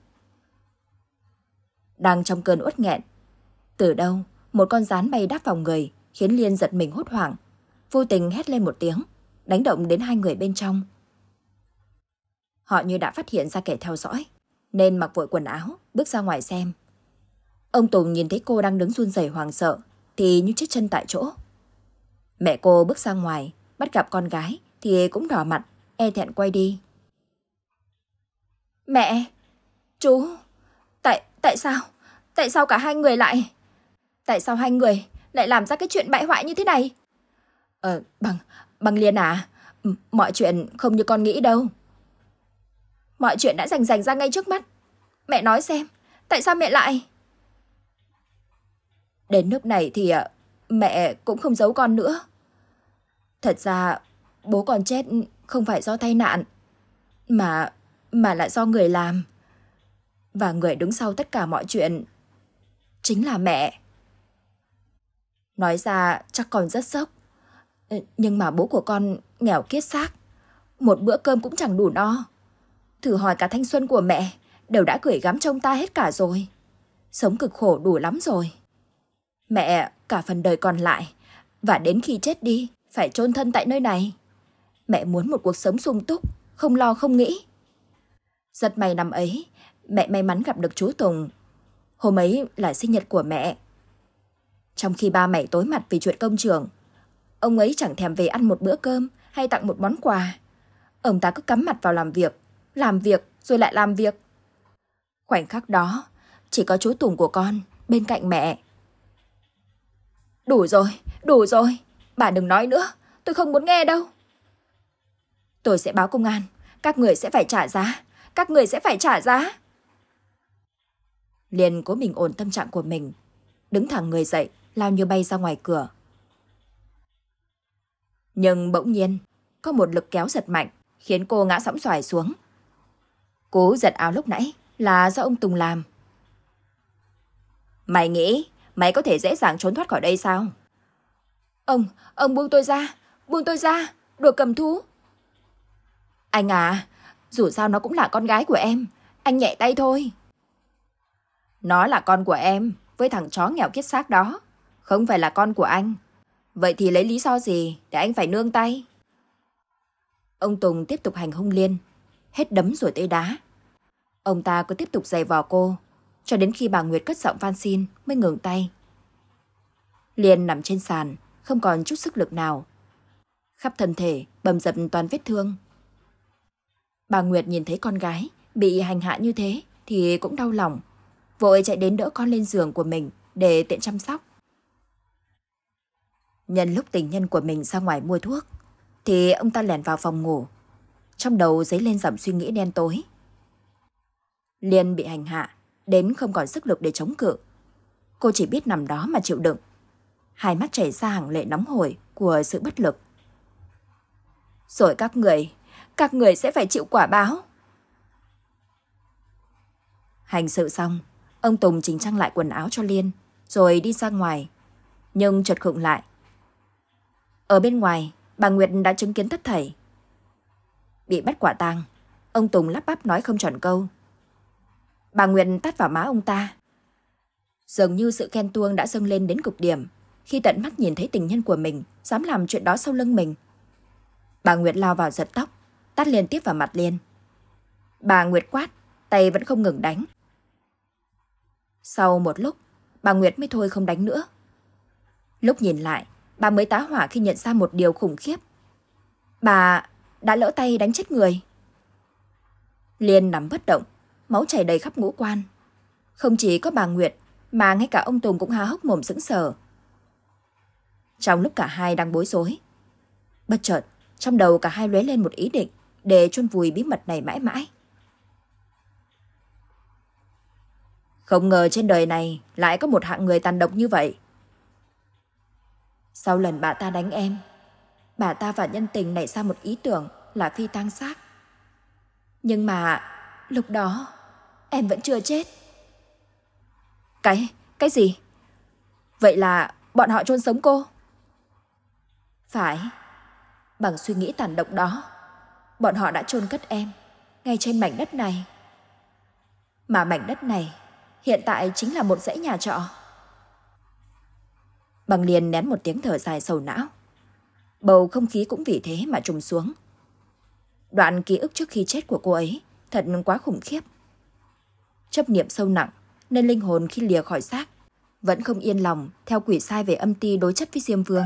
Đang trong cơn uất nghẹn, từ đâu một con gián bay đáp vào người, khiến Liên giật mình hốt hoảng, vô tình hét lên một tiếng, đánh động đến hai người bên trong. Họ như đã phát hiện ra kẻ theo dõi, nên mặc vội quần áo, bước ra ngoài xem. Ông Tùng nhìn thấy cô đang đứng run rẩy hoảng sợ, thì như chết chân tại chỗ. Mẹ cô bước ra ngoài, bắt gặp con gái thì cũng đỏ mặt, e thẹn quay đi. Mẹ! Chú! Tại sao cả hai người lại... Tại sao hai người lại làm ra cái chuyện bại hoại như thế này? Bằng Liên à, mọi chuyện không như con nghĩ đâu. Mọi chuyện đã rành ra ngay trước mắt. Mẹ nói xem, tại sao mẹ lại... Đến nước này thì mẹ cũng không giấu con nữa. Thật ra bố con chết không phải do tai nạn, mà là do người làm. Và người đứng sau tất cả mọi chuyện chính là mẹ. Nói ra chắc con rất sốc, nhưng mà bố của con nghèo kiết xác, một bữa cơm cũng chẳng đủ no. Thử hỏi cả thanh xuân của mẹ đều đã gửi gắm trong ta hết cả rồi. Sống cực khổ đủ lắm rồi. Mẹ cả phần đời còn lại, và đến khi chết đi phải chôn thân tại nơi này. Mẹ muốn một cuộc sống sung túc, không lo không nghĩ. Rất may năm ấy, mẹ may mắn gặp được chú Tùng. Hôm ấy là sinh nhật của mẹ. Trong khi ba mẹ tối mặt vì chuyện công trường, ông ấy chẳng thèm về ăn một bữa cơm hay tặng một món quà. Ông ta cứ cắm mặt vào làm việc rồi lại làm việc. Khoảnh khắc đó, chỉ có chú Tùng của con bên cạnh mẹ. Đủ rồi, bà đừng nói nữa, tôi không muốn nghe đâu. Tôi sẽ báo công an, các người sẽ phải trả giá. Liền cố bình ổn tâm trạng của mình, đứng thẳng người dậy, lao như bay ra ngoài cửa. Nhưng bỗng nhiên, có một lực kéo giật mạnh, khiến cô ngã sõng xoài xuống. Cú giật áo lúc nãy là do ông Tùng làm. Mày nghĩ mày có thể dễ dàng trốn thoát khỏi đây sao? Ông buông tôi ra, đồ cầm thú. Anh à, dù sao nó cũng là con gái của em, anh nhẹ tay thôi. Nó là con của em, với thằng chó nghèo kiết xác đó, không phải là con của anh. Vậy thì lấy lý do gì để anh phải nương tay? Ông Tùng tiếp tục hành hung Liên, hết đấm rồi tới đá. Ông ta cứ tiếp tục giày vò cô, cho đến khi bà Nguyệt cất giọng van xin mới ngừng tay. Liên nằm trên sàn, không còn chút sức lực nào. Khắp thân thể bầm dập toàn vết thương. Bà Nguyệt nhìn thấy con gái bị hành hạ như thế thì cũng đau lòng, vội chạy đến đỡ con lên giường của mình để tiện chăm sóc. Nhân lúc tình nhân của mình ra ngoài mua thuốc, thì ông ta lẻn vào phòng ngủ. Trong đầu dấy lên dòng suy nghĩ đen tối. Liên bị hành hạ đến không còn sức lực để chống cự. Cô chỉ biết nằm đó mà chịu đựng. Hai mắt chảy ra hàng lệ nóng hổi của sự bất lực. Rồi các người sẽ phải chịu quả báo. Hành sự xong, ông Tùng chỉnh trang lại quần áo cho Liên, rồi đi ra ngoài. Nhưng chợt khựng lại. Ở bên ngoài, bà Nguyệt đã chứng kiến tất thảy. Bị bắt quả tang, ông Tùng lắp bắp nói không tròn câu. Bà Nguyệt tát vào má ông ta. Dường như sự ghen tuông đã dâng lên đến cực điểm khi tận mắt nhìn thấy tình nhân của mình dám làm chuyện đó sau lưng mình. Bà Nguyệt lao vào giật tóc, tát liên tiếp vào mặt Liên. Bà Nguyệt quát, tay vẫn không ngừng đánh. Sau một lúc, bà Nguyệt mới thôi không đánh nữa. Lúc nhìn lại, bà mới tá hỏa khi nhận ra một điều khủng khiếp. Bà đã lỡ tay đánh chết người. Liên nằm bất động, máu chảy đầy khắp ngũ quan. Không chỉ có bà Nguyệt, mà ngay cả ông Tùng cũng há hốc mồm sững sờ. Trong lúc cả hai đang bối rối, bất chợt, trong đầu cả hai lóe lên một ý định để chôn vùi bí mật này mãi mãi. Không ngờ trên đời này lại có một hạng người tàn độc như vậy. Sau lần bà ta đánh em, bà ta và nhân tình nảy ra một ý tưởng là phi tang xác. Nhưng mà lúc đó em vẫn chưa chết. Cái gì? Vậy là bọn họ chôn sống cô? Phải. Bằng suy nghĩ tàn độc đó, bọn họ đã chôn cất em ngay trên mảnh đất này. Mà mảnh đất này hiện tại chính là một dãy nhà trọ. Bằng liền nén một tiếng thở dài sầu não. Bầu không khí cũng vì thế mà trùng xuống. Đoạn ký ức trước khi chết của cô ấy thật quá khủng khiếp. Chấp niệm sâu nặng nên linh hồn khi lìa khỏi xác vẫn không yên lòng theo quỷ sai về âm ty đối chất với Diêm Vương.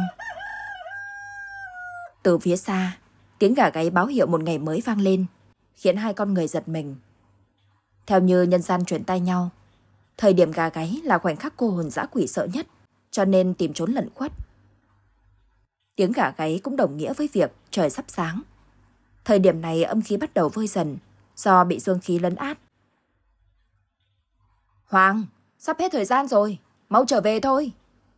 Từ phía xa, tiếng gà gáy báo hiệu một ngày mới vang lên, khiến hai con người giật mình. Theo như nhân gian truyền tai nhau, thời điểm gà gáy là khoảnh khắc cô hồn dã quỷ sợ nhất, cho nên tìm trốn lẩn khuất. Tiếng gà gáy cũng đồng nghĩa với việc trời sắp sáng. Thời điểm này âm khí bắt đầu vơi dần do bị dương khí lấn át. Hoàng, sắp hết thời gian rồi, mau trở về thôi.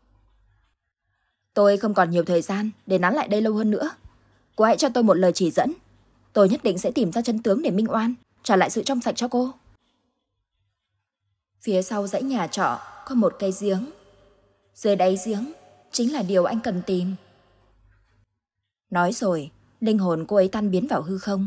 Tôi không còn nhiều thời gian để nán lại đây lâu hơn nữa. Cô hãy cho tôi một lời chỉ dẫn. Tôi nhất định sẽ tìm ra chân tướng để minh oan, trả lại sự trong sạch cho cô. Phía sau dãy nhà trọ có một cây giếng. Dưới đáy giếng chính là điều anh cần tìm. Nói rồi, linh hồn cô ấy tan biến vào hư không.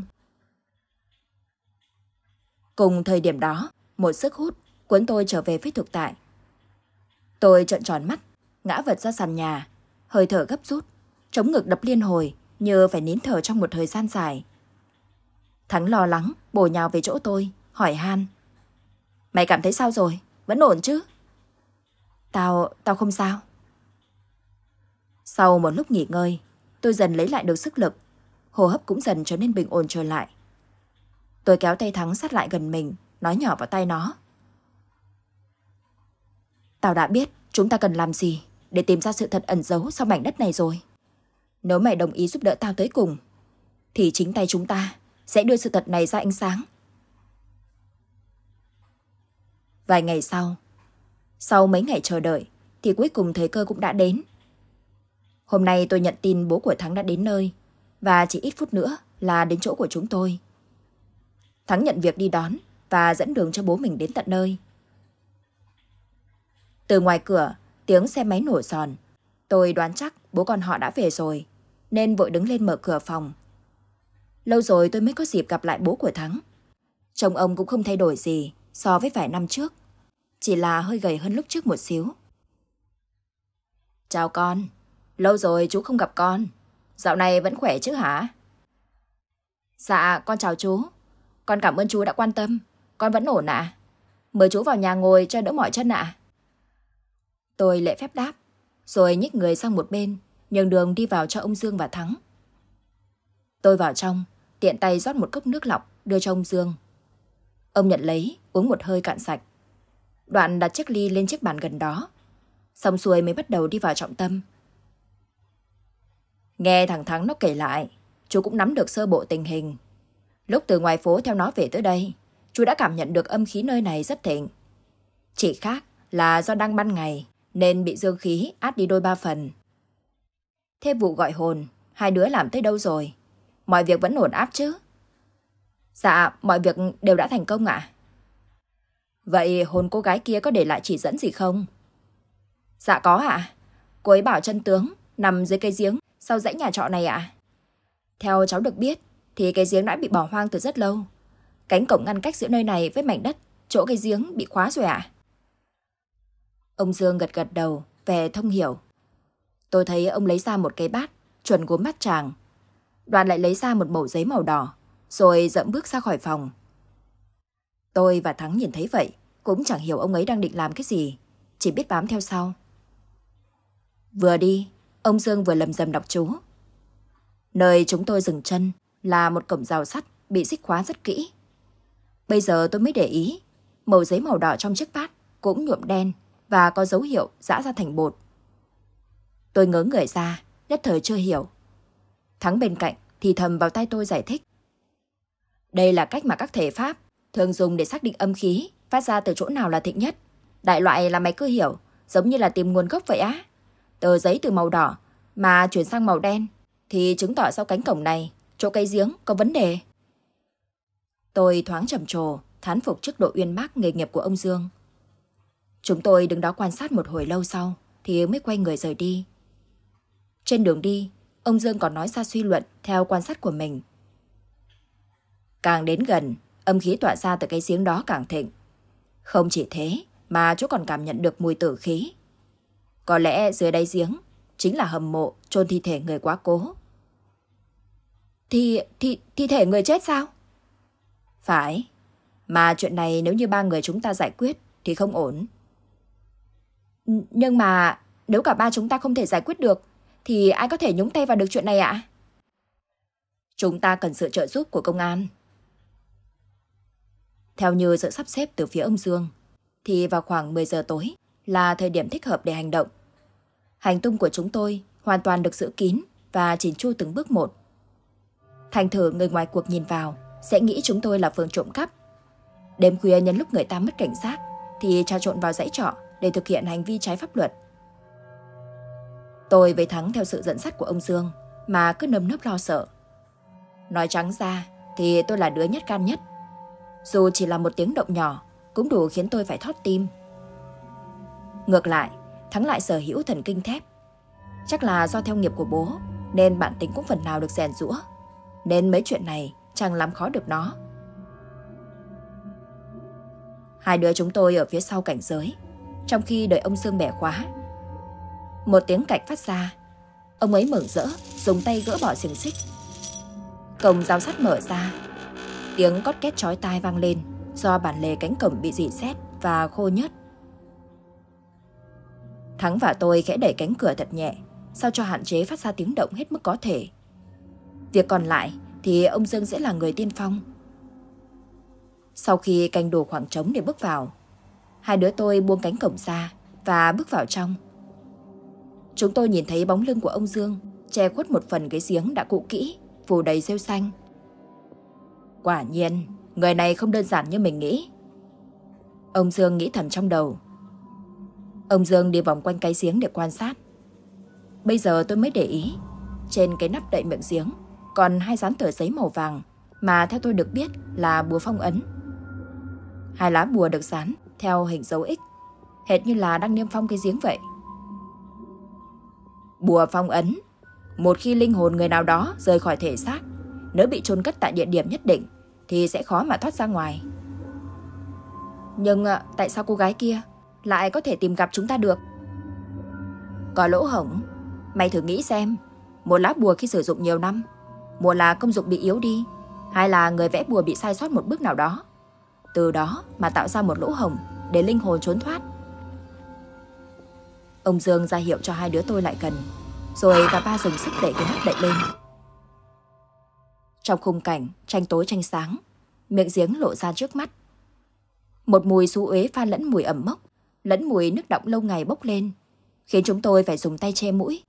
Cùng thời điểm đó, một sức hút cuốn tôi trở về với thực tại. Tôi trợn tròn mắt, ngã vật ra sàn nhà, hơi thở gấp rút, chống ngực đập liên hồi như phải nín thở trong một thời gian dài. Thắng lo lắng, bổ nhào về chỗ tôi, hỏi han. Mày cảm thấy sao rồi? Vẫn ổn chứ? Tao không sao. Sau một lúc nghỉ ngơi, tôi dần lấy lại được sức lực. Hô hấp cũng dần trở nên bình ổn trở lại. Tôi kéo tay Thắng sát lại gần mình, nói nhỏ vào tai nó. Tao đã biết chúng ta cần làm gì để tìm ra sự thật ẩn giấu sau mảnh đất này rồi. Nếu mày đồng ý giúp đỡ tao tới cùng, thì chính tay chúng ta sẽ đưa sự thật này ra ánh sáng. Vài ngày sau mấy ngày chờ đợi, thì cuối cùng thời cơ cũng đã đến. Hôm nay tôi nhận tin bố của Thắng đã đến nơi, và chỉ ít phút nữa là đến chỗ của chúng tôi. Thắng nhận việc đi đón và dẫn đường cho bố mình đến tận nơi. Từ ngoài cửa, tiếng xe máy nổ giòn. Tôi đoán chắc bố con họ đã về rồi, nên vội đứng lên mở cửa phòng. Lâu rồi tôi mới có dịp gặp lại bố của Thắng. Trông ông cũng không thay đổi gì so với vài năm trước, chỉ là hơi gầy hơn lúc trước một xíu. Chào con, lâu rồi chú không gặp con. Dạo này vẫn khỏe chứ hả? Dạ, con chào chú. Con cảm ơn chú đã quan tâm. Con vẫn ổn ạ. Mời chú vào nhà ngồi cho đỡ mỏi chân ạ. Tôi lễ phép đáp, rồi nhích người sang một bên, nhường đường đi vào cho ông Dương và Thắng. Tôi vào trong, tiện tay rót một cốc nước lọc đưa cho ông Dương. Ông nhận lấy, uống một hơi cạn sạch. Đoạn đặt chiếc ly lên chiếc bàn gần đó. Xong xuôi mới bắt đầu đi vào trọng tâm. Nghe thằng Thắng nó kể lại, chú cũng nắm được sơ bộ tình hình. Lúc từ ngoài phố theo nó về tới đây, chú đã cảm nhận được âm khí nơi này rất thịnh. Chỉ khác là do đang ban ngày nên bị dương khí át đi đôi ba phần. Thế vụ gọi hồn, hai đứa làm tới đâu rồi? Mọi việc vẫn ổn áp chứ? Dạ, mọi việc đều đã thành công ạ. Vậy hồn cô gái kia có để lại chỉ dẫn gì không? Dạ có ạ. Cô ấy bảo chân tướng nằm dưới cây giếng sau dãy nhà trọ này ạ. Theo cháu được biết thì cái giếng đã bị bỏ hoang từ rất lâu. Cánh cổng ngăn cách giữa nơi này với mảnh đất chỗ cây giếng bị khóa rồi ạ. Ông Dương gật gật đầu, vẻ thông hiểu. Tôi thấy ông lấy ra một cái bát, chuẩn gốm bát tràng. Đoàn lại lấy ra một mẩu giấy màu đỏ, rồi dậm bước ra khỏi phòng. Tôi và Thắng nhìn thấy vậy, cũng chẳng hiểu ông ấy đang định làm cái gì, chỉ biết bám theo sau. Vừa đi, ông Dương vừa lầm rầm đọc chú. Nơi chúng tôi dừng chân là một cổng rào sắt bị xích khóa rất kỹ. Bây giờ tôi mới để ý, mẩu giấy màu đỏ trong chiếc bát cũng nhuộm đen và có dấu hiệu giã ra thành bột. Tôi ngớ người ra, nhất thời chưa hiểu. Thắng bên cạnh thì thầm vào tai tôi giải thích. Đây là cách mà các thể pháp thường dùng để xác định âm khí phát ra từ chỗ nào là thịnh nhất. Đại loại là mày cứ hiểu, giống như là tìm nguồn gốc vậy á. Tờ giấy từ màu đỏ mà chuyển sang màu đen thì chứng tỏ sau cánh cổng này, chỗ cây giếng có vấn đề. Tôi thoáng trầm trồ, thán phục trước độ uyên bác nghề nghiệp của ông Dương. Chúng tôi đứng đó quan sát một hồi lâu sau thì mới quay người rời đi. Trên đường đi, ông Dương còn nói ra suy luận theo quan sát của mình. Càng đến gần, âm khí tỏa ra từ cái giếng đó càng thịnh. Không chỉ thế mà chú còn cảm nhận được mùi tử khí. Có lẽ dưới đáy giếng chính là hầm mộ chôn thi thể người quá cố. Thi thể người chết sao? Phải. Mà chuyện này nếu như ba người chúng ta giải quyết thì không ổn. Nhưng mà nếu cả ba chúng ta không thể giải quyết được thì ai có thể nhúng tay vào được chuyện này ạ? Chúng ta cần sự trợ giúp của công an. Theo như sự sắp xếp từ phía ông Dương thì vào khoảng 10 giờ tối là thời điểm thích hợp để hành động. Hành tung của chúng tôi hoàn toàn được giữ kín và chỉn chu từng bước một. Thành thử người ngoài cuộc nhìn vào sẽ nghĩ chúng tôi là phường trộm cắp. Đêm khuya nhân lúc người ta mất cảnh giác thì trà trộn vào dãy trọ để thực hiện hành vi trái pháp luật. Tôi với Thắng theo sự dẫn dắt của ông Dương mà cứ nơm nớp lo sợ. Nói trắng ra thì tôi là đứa nhát gan nhất. Dù chỉ là một tiếng động nhỏ cũng đủ khiến tôi phải thót tim. Ngược lại, Thắng lại sở hữu thần kinh thép. Chắc là do theo nghiệp của bố nên bản tính cũng phần nào được rèn giũa, nên mấy chuyện này chẳng làm khó được nó. Hai đứa chúng tôi ở phía sau cảnh giới, trong khi đợi ông Dương bẻ khóa. Một tiếng cạch phát ra, ông ấy mừng rỡ dùng tay gỡ bỏ xiềng xích. Cổng rào sắt mở ra. Tiếng cót két chói tai vang lên do bản lề cánh cổng bị rỉ sét và khô nhớt. Thắng và tôi khẽ đẩy cánh cửa thật nhẹ, sao cho hạn chế phát ra tiếng động hết mức có thể. Việc còn lại thì ông Dương sẽ là người tiên phong. Sau khi canh đủ khoảng trống để bước vào, hai đứa tôi buông cánh cổng ra và bước vào trong. Chúng tôi nhìn thấy bóng lưng của ông Dương che khuất một phần cái giếng đã cũ kỹ, phủ đầy rêu xanh. Quả nhiên, người này không đơn giản như mình nghĩ. Ông Dương nghĩ thầm trong đầu. Ông Dương đi vòng quanh cái giếng để quan sát. Bây giờ tôi mới để ý, trên cái nắp đậy miệng giếng còn 2 dán tờ giấy màu vàng mà theo tôi được biết là bùa phong ấn. 2 lá bùa được dán theo hình dấu X, hệt như là đang niêm phong cái giếng vậy. Bùa phong ấn. Một khi linh hồn người nào đó rời khỏi thể xác, nếu bị chôn cất tại địa điểm nhất định thì sẽ khó mà thoát ra ngoài. Nhưng tại sao cô gái kia lại có thể tìm gặp chúng ta được? Có lỗ hổng. Mày thử nghĩ xem, một lá bùa khi sử dụng nhiều năm, một là công dụng bị yếu đi, hai là người vẽ bùa bị sai sót một bước nào đó, từ đó mà tạo ra một lỗ hổng để linh hồn trốn thoát. Ông Dương ra hiệu cho hai đứa tôi lại gần, rồi cả ba dùng sức đẩy cái nắp đậy lên. Trong khung cảnh tranh tối tranh sáng, miệng giếng lộ ra trước mắt. Một mùi xú uế pha lẫn mùi ẩm mốc, lẫn mùi nước đọng lâu ngày bốc lên, khiến chúng tôi phải dùng tay che mũi.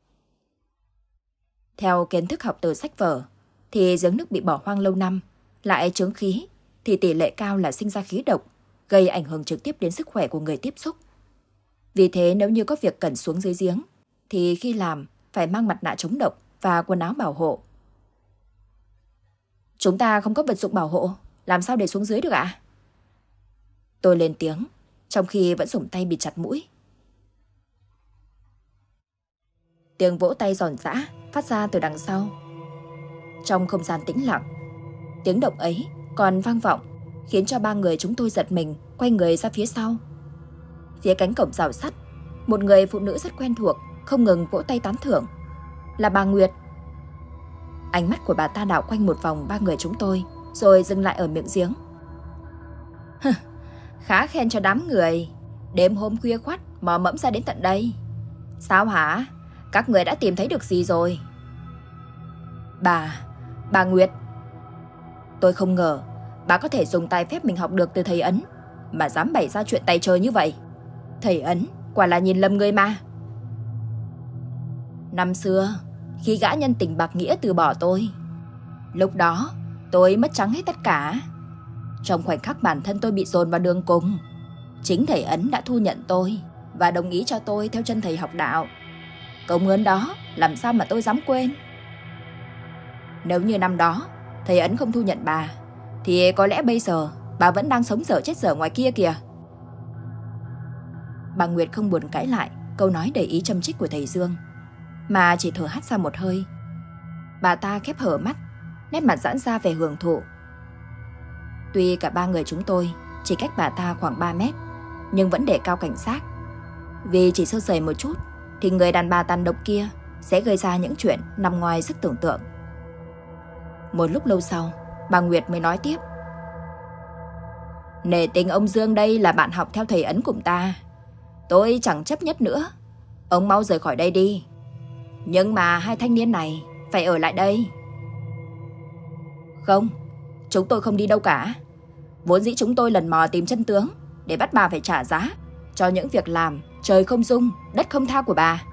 Theo kiến thức học từ sách vở, thì giếng nước bị bỏ hoang lâu năm, lại chướng khí, thì tỷ lệ cao là sinh ra khí độc, gây ảnh hưởng trực tiếp đến sức khỏe của người tiếp xúc. Vì thế nếu như có việc cần xuống dưới giếng, thì khi làm phải mang mặt nạ chống độc và quần áo bảo hộ. Chúng ta không có vật dụng bảo hộ, làm sao để xuống dưới được ạ? Tôi lên tiếng, trong khi vẫn dùng tay bịt chặt mũi. Tiếng vỗ tay giòn giã phát ra từ đằng sau. Trong không gian tĩnh lặng, tiếng động ấy còn vang vọng, khiến cho ba người chúng tôi giật mình, quay người ra phía sau. Phía cánh cổng rào sắt, một người phụ nữ rất quen thuộc không ngừng vỗ tay tán thưởng. Là bà Nguyệt. Ánh mắt của bà ta đảo quanh một vòng ba người chúng tôi, rồi dừng lại ở miệng giếng. Khá khen cho đám người, đêm hôm khuya khoắt mò mẫm ra đến tận đây. Sao hả? Các người đã tìm thấy được gì rồi? Bà Nguyệt. Tôi không ngờ bà có thể dùng tài phép mình học được từ thầy Ấn mà dám bày ra chuyện tay trời như vậy. Thầy Ấn quả là nhìn lầm người mà. Năm xưa, khi gã nhân tình bạc nghĩa từ bỏ tôi, lúc đó tôi mất trắng hết tất cả. Trong khoảnh khắc bản thân tôi bị dồn vào đường cùng, chính thầy Ấn đã thu nhận tôi và đồng ý cho tôi theo chân thầy học đạo. Công ơn đó làm sao mà tôi dám quên. Nếu như năm đó thầy Ấn không thu nhận bà, thì có lẽ bây giờ bà vẫn đang sống dở chết dở ngoài kia kìa. Bà Nguyệt không buồn cãi lại câu nói đầy ý châm chích của thầy Dương, mà chỉ thở hắt ra một hơi. Bà ta khép hở mắt, nét mặt giãn ra vẻ hưởng thụ. Tuy cả ba người chúng tôi chỉ cách bà ta khoảng 3 mét, nhưng vẫn để cao cảnh giác. Vì chỉ sơ sẩy một chút thì người đàn bà tàn độc kia sẽ gây ra những chuyện nằm ngoài sức tưởng tượng. Một lúc lâu sau, bà Nguyệt mới nói tiếp. Nể tình ông Dương đây là bạn học theo thầy Ấn cùng ta, tôi chẳng chấp nhất nữa. Ông mau rời khỏi đây đi. Nhưng mà hai thanh niên này phải ở lại đây. Không, chúng tôi không đi đâu cả. Vốn dĩ chúng tôi lần mò tìm chân tướng để bắt bà phải trả giá cho những việc làm trời không dung, đất không tha của bà.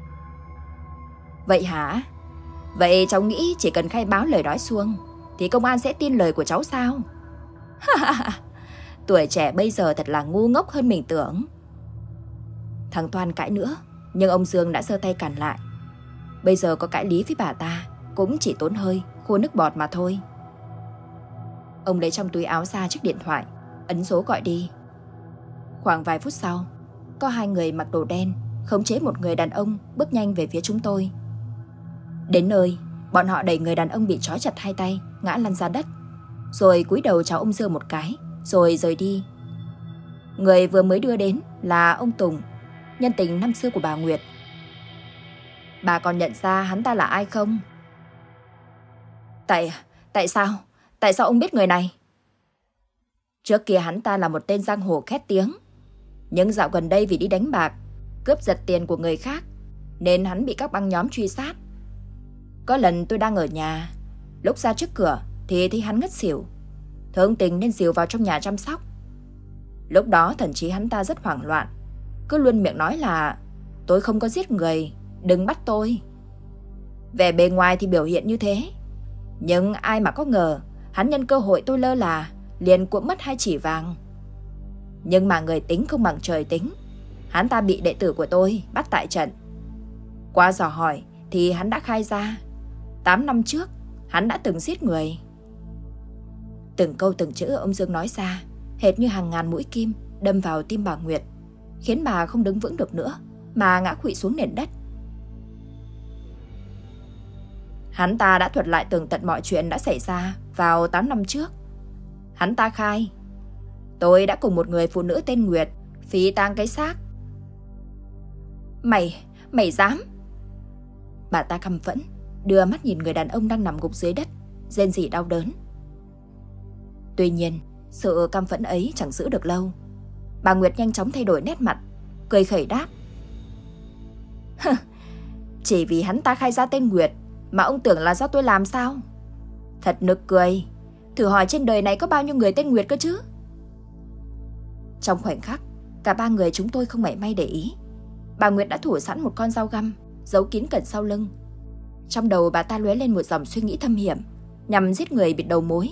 Vậy hả? Vậy cháu nghĩ chỉ cần khai báo lời nói suông thì công an sẽ tin lời của cháu sao? Tuổi trẻ bây giờ thật là ngu ngốc hơn mình tưởng. Thằng Toan cãi nữa, nhưng ông Dương đã giơ tay cản lại. Bây giờ có cãi lý với bà ta cũng chỉ tốn hơi, khô nước bọt mà thôi. Ông lấy trong túi áo ra chiếc điện thoại, ấn số gọi đi. Khoảng vài phút sau, có hai người mặc đồ đen khống chế một người đàn ông bước nhanh về phía chúng tôi. Đến nơi, bọn họ đẩy người đàn ông bị trói chặt hai tay ngã lăn ra đất, rồi cúi đầu chào ông Dương một cái, rồi rời đi. Người vừa mới đưa đến là ông Tùng, nhân tình năm xưa của bà Nguyệt. Bà còn nhận ra hắn ta là ai không? Tại sao? Tại sao ông biết người này? Trước kia hắn ta là một tên giang hồ khét tiếng. Nhưng dạo gần đây vì đi đánh bạc, cướp giật tiền của người khác, nên hắn bị các băng nhóm truy sát. Có lần tôi đang ở nhà, lúc ra trước cửa thì thấy hắn ngất xỉu. Thương tình nên dìu vào trong nhà chăm sóc. Lúc đó thần trí hắn ta rất hoảng loạn, cứ luôn miệng nói là tôi không có giết người, đừng bắt tôi. Vẻ bề ngoài thì biểu hiện như thế, nhưng ai mà có ngờ hắn nhân cơ hội tôi lơ là liền cuộn mất 2 chỉ vàng. Nhưng mà người tính không bằng trời tính, hắn ta bị đệ tử của tôi bắt tại trận. Qua dò hỏi thì hắn đã khai ra 8 năm trước hắn đã từng giết người. Từng câu từng chữ ông Dương nói ra hệt như hàng ngàn mũi kim đâm vào tim bà Nguyệt, khiến bà không đứng vững được nữa mà ngã khuỵu xuống nền đất. Hắn ta đã thuật lại tường tận mọi chuyện đã xảy ra vào 8 năm trước. Hắn ta khai tôi đã cùng một người phụ nữ tên Nguyệt phi tang cái xác. Mày dám? Bà ta căm phẫn đưa mắt nhìn người đàn ông đang nằm gục dưới đất, rên rỉ đau đớn. Tuy nhiên, sự căm phẫn ấy chẳng giữ được lâu. Bà Nguyệt nhanh chóng thay đổi nét mặt, cười khẩy đáp: Chỉ vì hắn ta khai ra tên Nguyệt mà ông tưởng là do tôi làm sao? Thật nực cười. Thử hỏi trên đời này có bao nhiêu người tên Nguyệt cơ chứ? Trong khoảnh khắc, cả 3 người chúng tôi không mảy may để ý. Bà Nguyệt đã thủ sẵn một con dao găm giấu kín cẩn sau lưng. Trong đầu bà ta lóe lên một dòng suy nghĩ thâm hiểm nhằm giết người bịt đầu mối.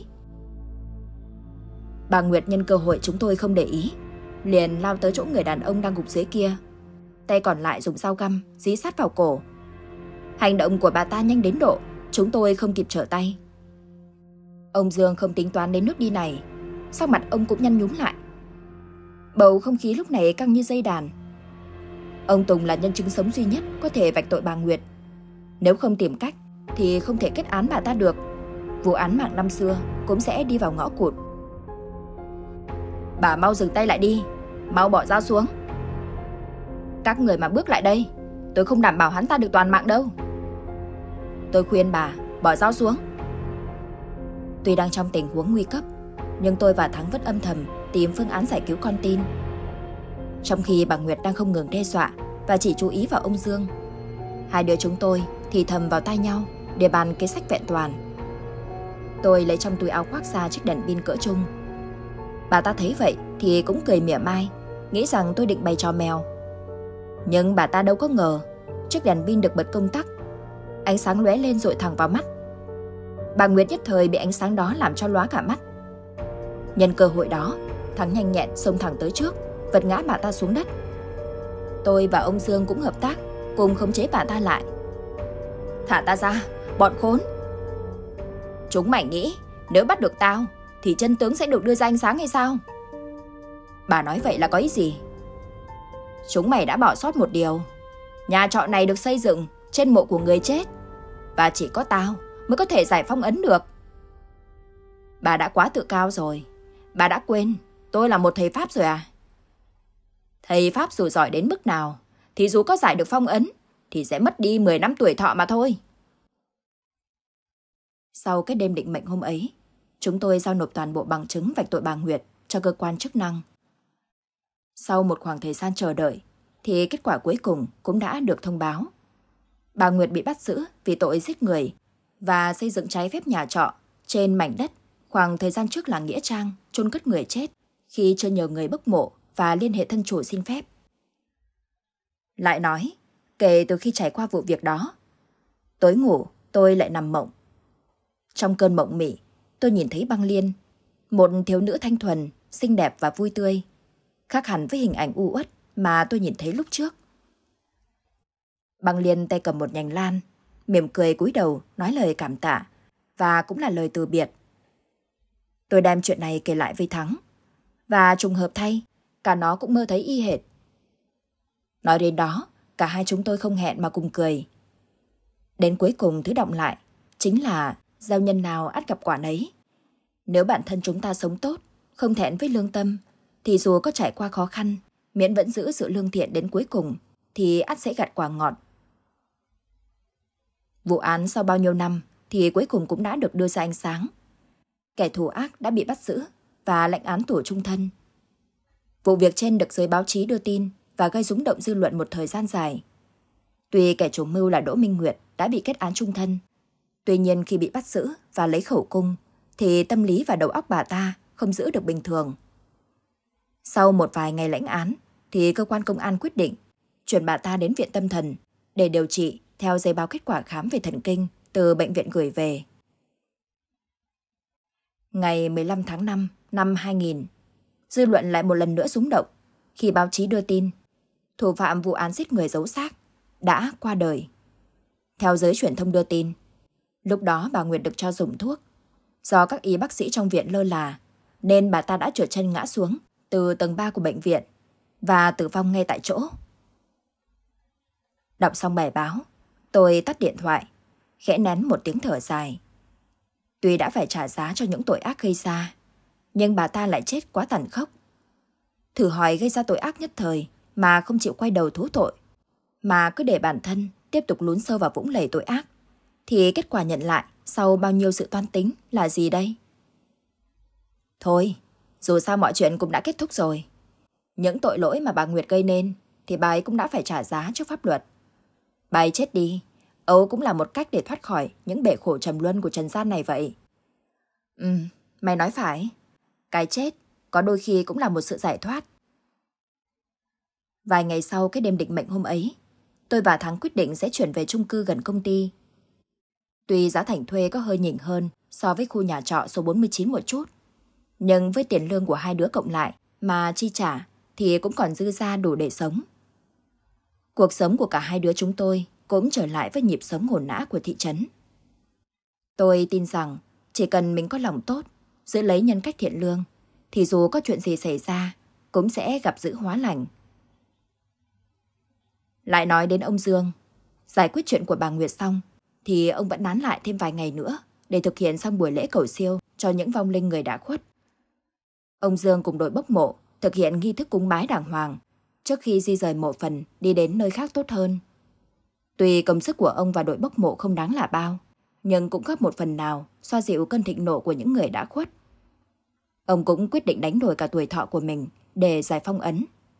Bà Nguyệt nhân cơ hội chúng tôi không để ý, liền lao tới chỗ người đàn ông đang gục dưới kia. Tay còn lại dùng dao găm dí sát vào cổ. Hành động của bà ta nhanh đến độ chúng tôi không kịp trở tay. Ông Dương không tính toán đến nước đi này, sắc mặt ông cũng nhăn nhúm lại. Bầu không khí lúc này căng như dây đàn. Ông Tùng là nhân chứng sống duy nhất có thể vạch tội bà Nguyệt. Nếu không tìm cách thì không thể kết án bà ta được. Vụ án mạng năm xưa cũng sẽ đi vào ngõ cụt. Bà mau dừng tay lại đi, mau bỏ dao xuống. Các người mà bước lại đây, tôi không đảm bảo hắn ta được toàn mạng đâu. Tôi khuyên bà bỏ dao xuống. Tuy đang trong tình huống nguy cấp, nhưng tôi và Thắng vẫn âm thầm tìm phương án giải cứu con tin. Trong khi bà Nguyệt đang không ngừng đe dọa và chỉ chú ý vào ông Dương, hai đứa chúng tôi thì thầm vào tai nhau để bàn kế sách vẹn toàn. Tôi lấy trong túi áo khoác ra chiếc đèn pin cỡ trung. Bà ta thấy vậy thì cũng cười mỉa mai, nghĩ rằng tôi định bày trò mèo. Nhưng bà ta đâu có ngờ chiếc đèn pin được bật công tắc, ánh sáng lóe lên dội thẳng vào mắt. Bà Nguyệt nhất thời bị ánh sáng đó làm cho lóa cả mắt. Nhân cơ hội đó, Thắng nhanh nhẹn xông thẳng tới trước, vật ngã bà ta xuống đất. Tôi và ông Dương cũng hợp tác, cùng khống chế bà ta lại. Thả ta ra, bọn khốn! Chúng mày nghĩ nếu bắt được tao thì chân tướng sẽ được đưa ra ánh sáng hay sao? Bà nói vậy là có ý gì? Chúng mày đã bỏ sót một điều. Nhà trọ này được xây dựng trên mộ của người chết, và chỉ có tao mới có thể giải phong ấn được. Bà đã quá tự cao rồi. Bà đã quên tôi là một thầy Pháp rồi à? Thầy Pháp dù giỏi đến mức nào thì dù có giải được phong ấn thì sẽ mất đi 10 năm tuổi thọ mà thôi. Sau cái đêm định mệnh hôm ấy, chúng tôi giao nộp toàn bộ bằng chứng vạch tội bà Nguyệt cho cơ quan chức năng. Sau một khoảng thời gian chờ đợi thì kết quả cuối cùng cũng đã được thông báo. Bà Nguyệt bị bắt giữ vì tội giết người và xây dựng trái phép nhà trọ trên mảnh đất khoảng thời gian trước là nghĩa trang chôn cất người chết khi chưa nhờ người bốc mộ và liên hệ thân chủ xin phép. Lại nói, kể từ khi trải qua vụ việc đó, tối ngủ tôi lại nằm mộng. Trong cơn mộng mị, tôi nhìn thấy Băng Liên, một thiếu nữ thanh thuần, xinh đẹp và vui tươi, khác hẳn với hình ảnh u uất mà tôi nhìn thấy lúc trước. Băng Liên tay cầm một nhành lan, mỉm cười cúi đầu nói lời cảm tạ và cũng là lời từ biệt. Tôi đem chuyện này kể lại với Thắng, và trùng hợp thay, cả nó cũng mơ thấy y hệt. Nói đến đó, cả hai chúng tôi không hẹn mà cùng cười. Đến cuối cùng thứ đọng lại chính là gieo nhân nào ắt gặp quả nấy. Nếu bản thân chúng ta sống tốt, không thẹn với lương tâm, thì dù có trải qua khó khăn, miễn vẫn giữ sự lương thiện đến cuối cùng, thì ắt sẽ gặt quả ngọt. Vụ án sau bao nhiêu năm thì cuối cùng cũng đã được đưa ra ánh sáng. Kẻ thù ác đã bị bắt giữ và lãnh án tù chung thân. Vụ việc trên được giới báo chí đưa tin và gây rúng động dư luận một thời gian dài. Tuy kẻ chủ mưu là Đỗ Minh Nguyệt đã bị kết án chung thân, tuy nhiên khi bị bắt giữ và lấy khẩu cung thì tâm lý và đầu óc bà ta không giữ được bình thường. Sau một vài ngày lãnh án thì cơ quan công an quyết định chuyển bà ta đến viện tâm thần để điều trị theo giấy báo kết quả khám về thần kinh từ bệnh viện gửi về. Ngày 15 tháng 5 năm 2000, dư luận lại một lần nữa rúng động khi báo chí đưa tin thủ phạm vụ án giết người giấu xác đã qua đời. Theo giới truyền thông đưa tin, lúc đó bà Nguyệt được cho dùng thuốc. Do các y bác sĩ trong viện lơ là, nên bà ta đã trượt chân ngã xuống từ tầng 3 của bệnh viện và tử vong ngay tại chỗ. Đọc xong bài báo, tôi tắt điện thoại, khẽ nén một tiếng thở dài. Tuy đã phải trả giá cho những tội ác gây ra, nhưng bà ta lại chết quá tàn khốc. Thử hỏi gây ra tội ác nhất thời mà không chịu quay đầu thú tội, mà cứ để bản thân tiếp tục lún sâu vào vũng lầy tội ác, thì kết quả nhận lại sau bao nhiêu sự toan tính là gì đây? Thôi, dù sao mọi chuyện cũng đã kết thúc rồi. Những tội lỗi mà bà Nguyệt gây nên thì bà ấy cũng đã phải trả giá trước pháp luật. Bà ấy chết đi, Âu cũng là một cách để thoát khỏi những bể khổ trầm luân của trần gian này vậy. Mày nói phải. Cái chết có đôi khi cũng là một sự giải thoát. Vài ngày sau cái đêm định mệnh hôm ấy, tôi và Thắng quyết định sẽ chuyển về chung cư gần công ty. Tuy giá thành thuê có hơi nhỉnh hơn so với khu nhà trọ số 49 một chút, nhưng với tiền lương của hai đứa cộng lại mà chi trả thì cũng còn dư ra đủ để sống. Cuộc sống của cả hai đứa chúng tôi cũng trở lại với nhịp sống hồn nã của thị trấn. Tôi tin rằng chỉ cần mình có lòng tốt, giữ lấy nhân cách thiện lương, thì dù có chuyện gì xảy ra cũng sẽ gặp dữ hóa lành. Lại nói đến ông Dương, giải quyết chuyện của bà Nguyệt xong thì ông vẫn nán lại thêm vài ngày nữa để thực hiện xong buổi lễ cầu siêu cho những vong linh người đã khuất. Ông Dương cùng đội bốc mộ thực hiện nghi thức cúng bái đàng hoàng trước khi di rời mộ phần đi đến nơi khác tốt hơn. Tuy công sức của ông và đội bốc mộ không đáng là bao, nhưng cũng góp một phần nào xoa dịu cơn thịnh nộ của những người đã khuất. Ông cũng quyết định đánh đổi cả tuổi thọ của mình để giải phong ấn.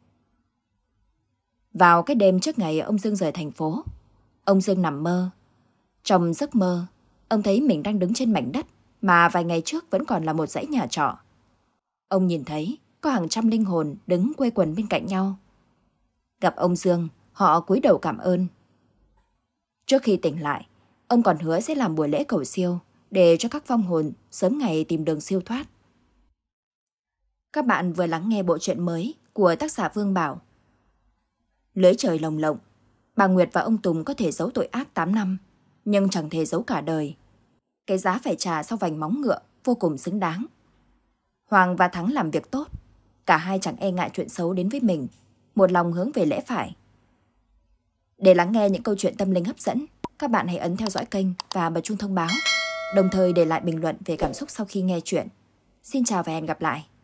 Vào cái đêm trước ngày ông Dương rời thành phố, ông Dương nằm mơ. Trong giấc mơ, ông thấy mình đang đứng trên mảnh đất mà vài ngày trước vẫn còn là một dãy nhà trọ. Ông nhìn thấy có hàng trăm linh hồn đứng quây quần bên cạnh nhau. Gặp ông Dương, họ cúi đầu cảm ơn. Trước khi tỉnh lại, ông còn hứa sẽ làm buổi lễ cầu siêu để cho các vong hồn sớm ngày tìm đường siêu thoát. Các bạn vừa lắng nghe bộ truyện mới của tác giả Vương Bảo. Lưới trời lồng lộng, bà Nguyệt và ông Tùng có thể giấu tội ác 8 năm, nhưng chẳng thể giấu cả đời. Cái giá phải trả sau vành móng ngựa vô cùng xứng đáng. Hoàng và Thắng làm việc tốt, cả hai chẳng e ngại chuyện xấu đến với mình, một lòng hướng về lẽ phải. Để lắng nghe những câu chuyện tâm linh hấp dẫn, các bạn hãy ấn theo dõi kênh và bật chuông thông báo, đồng thời để lại bình luận về cảm xúc sau khi nghe chuyện. Xin chào và hẹn gặp lại!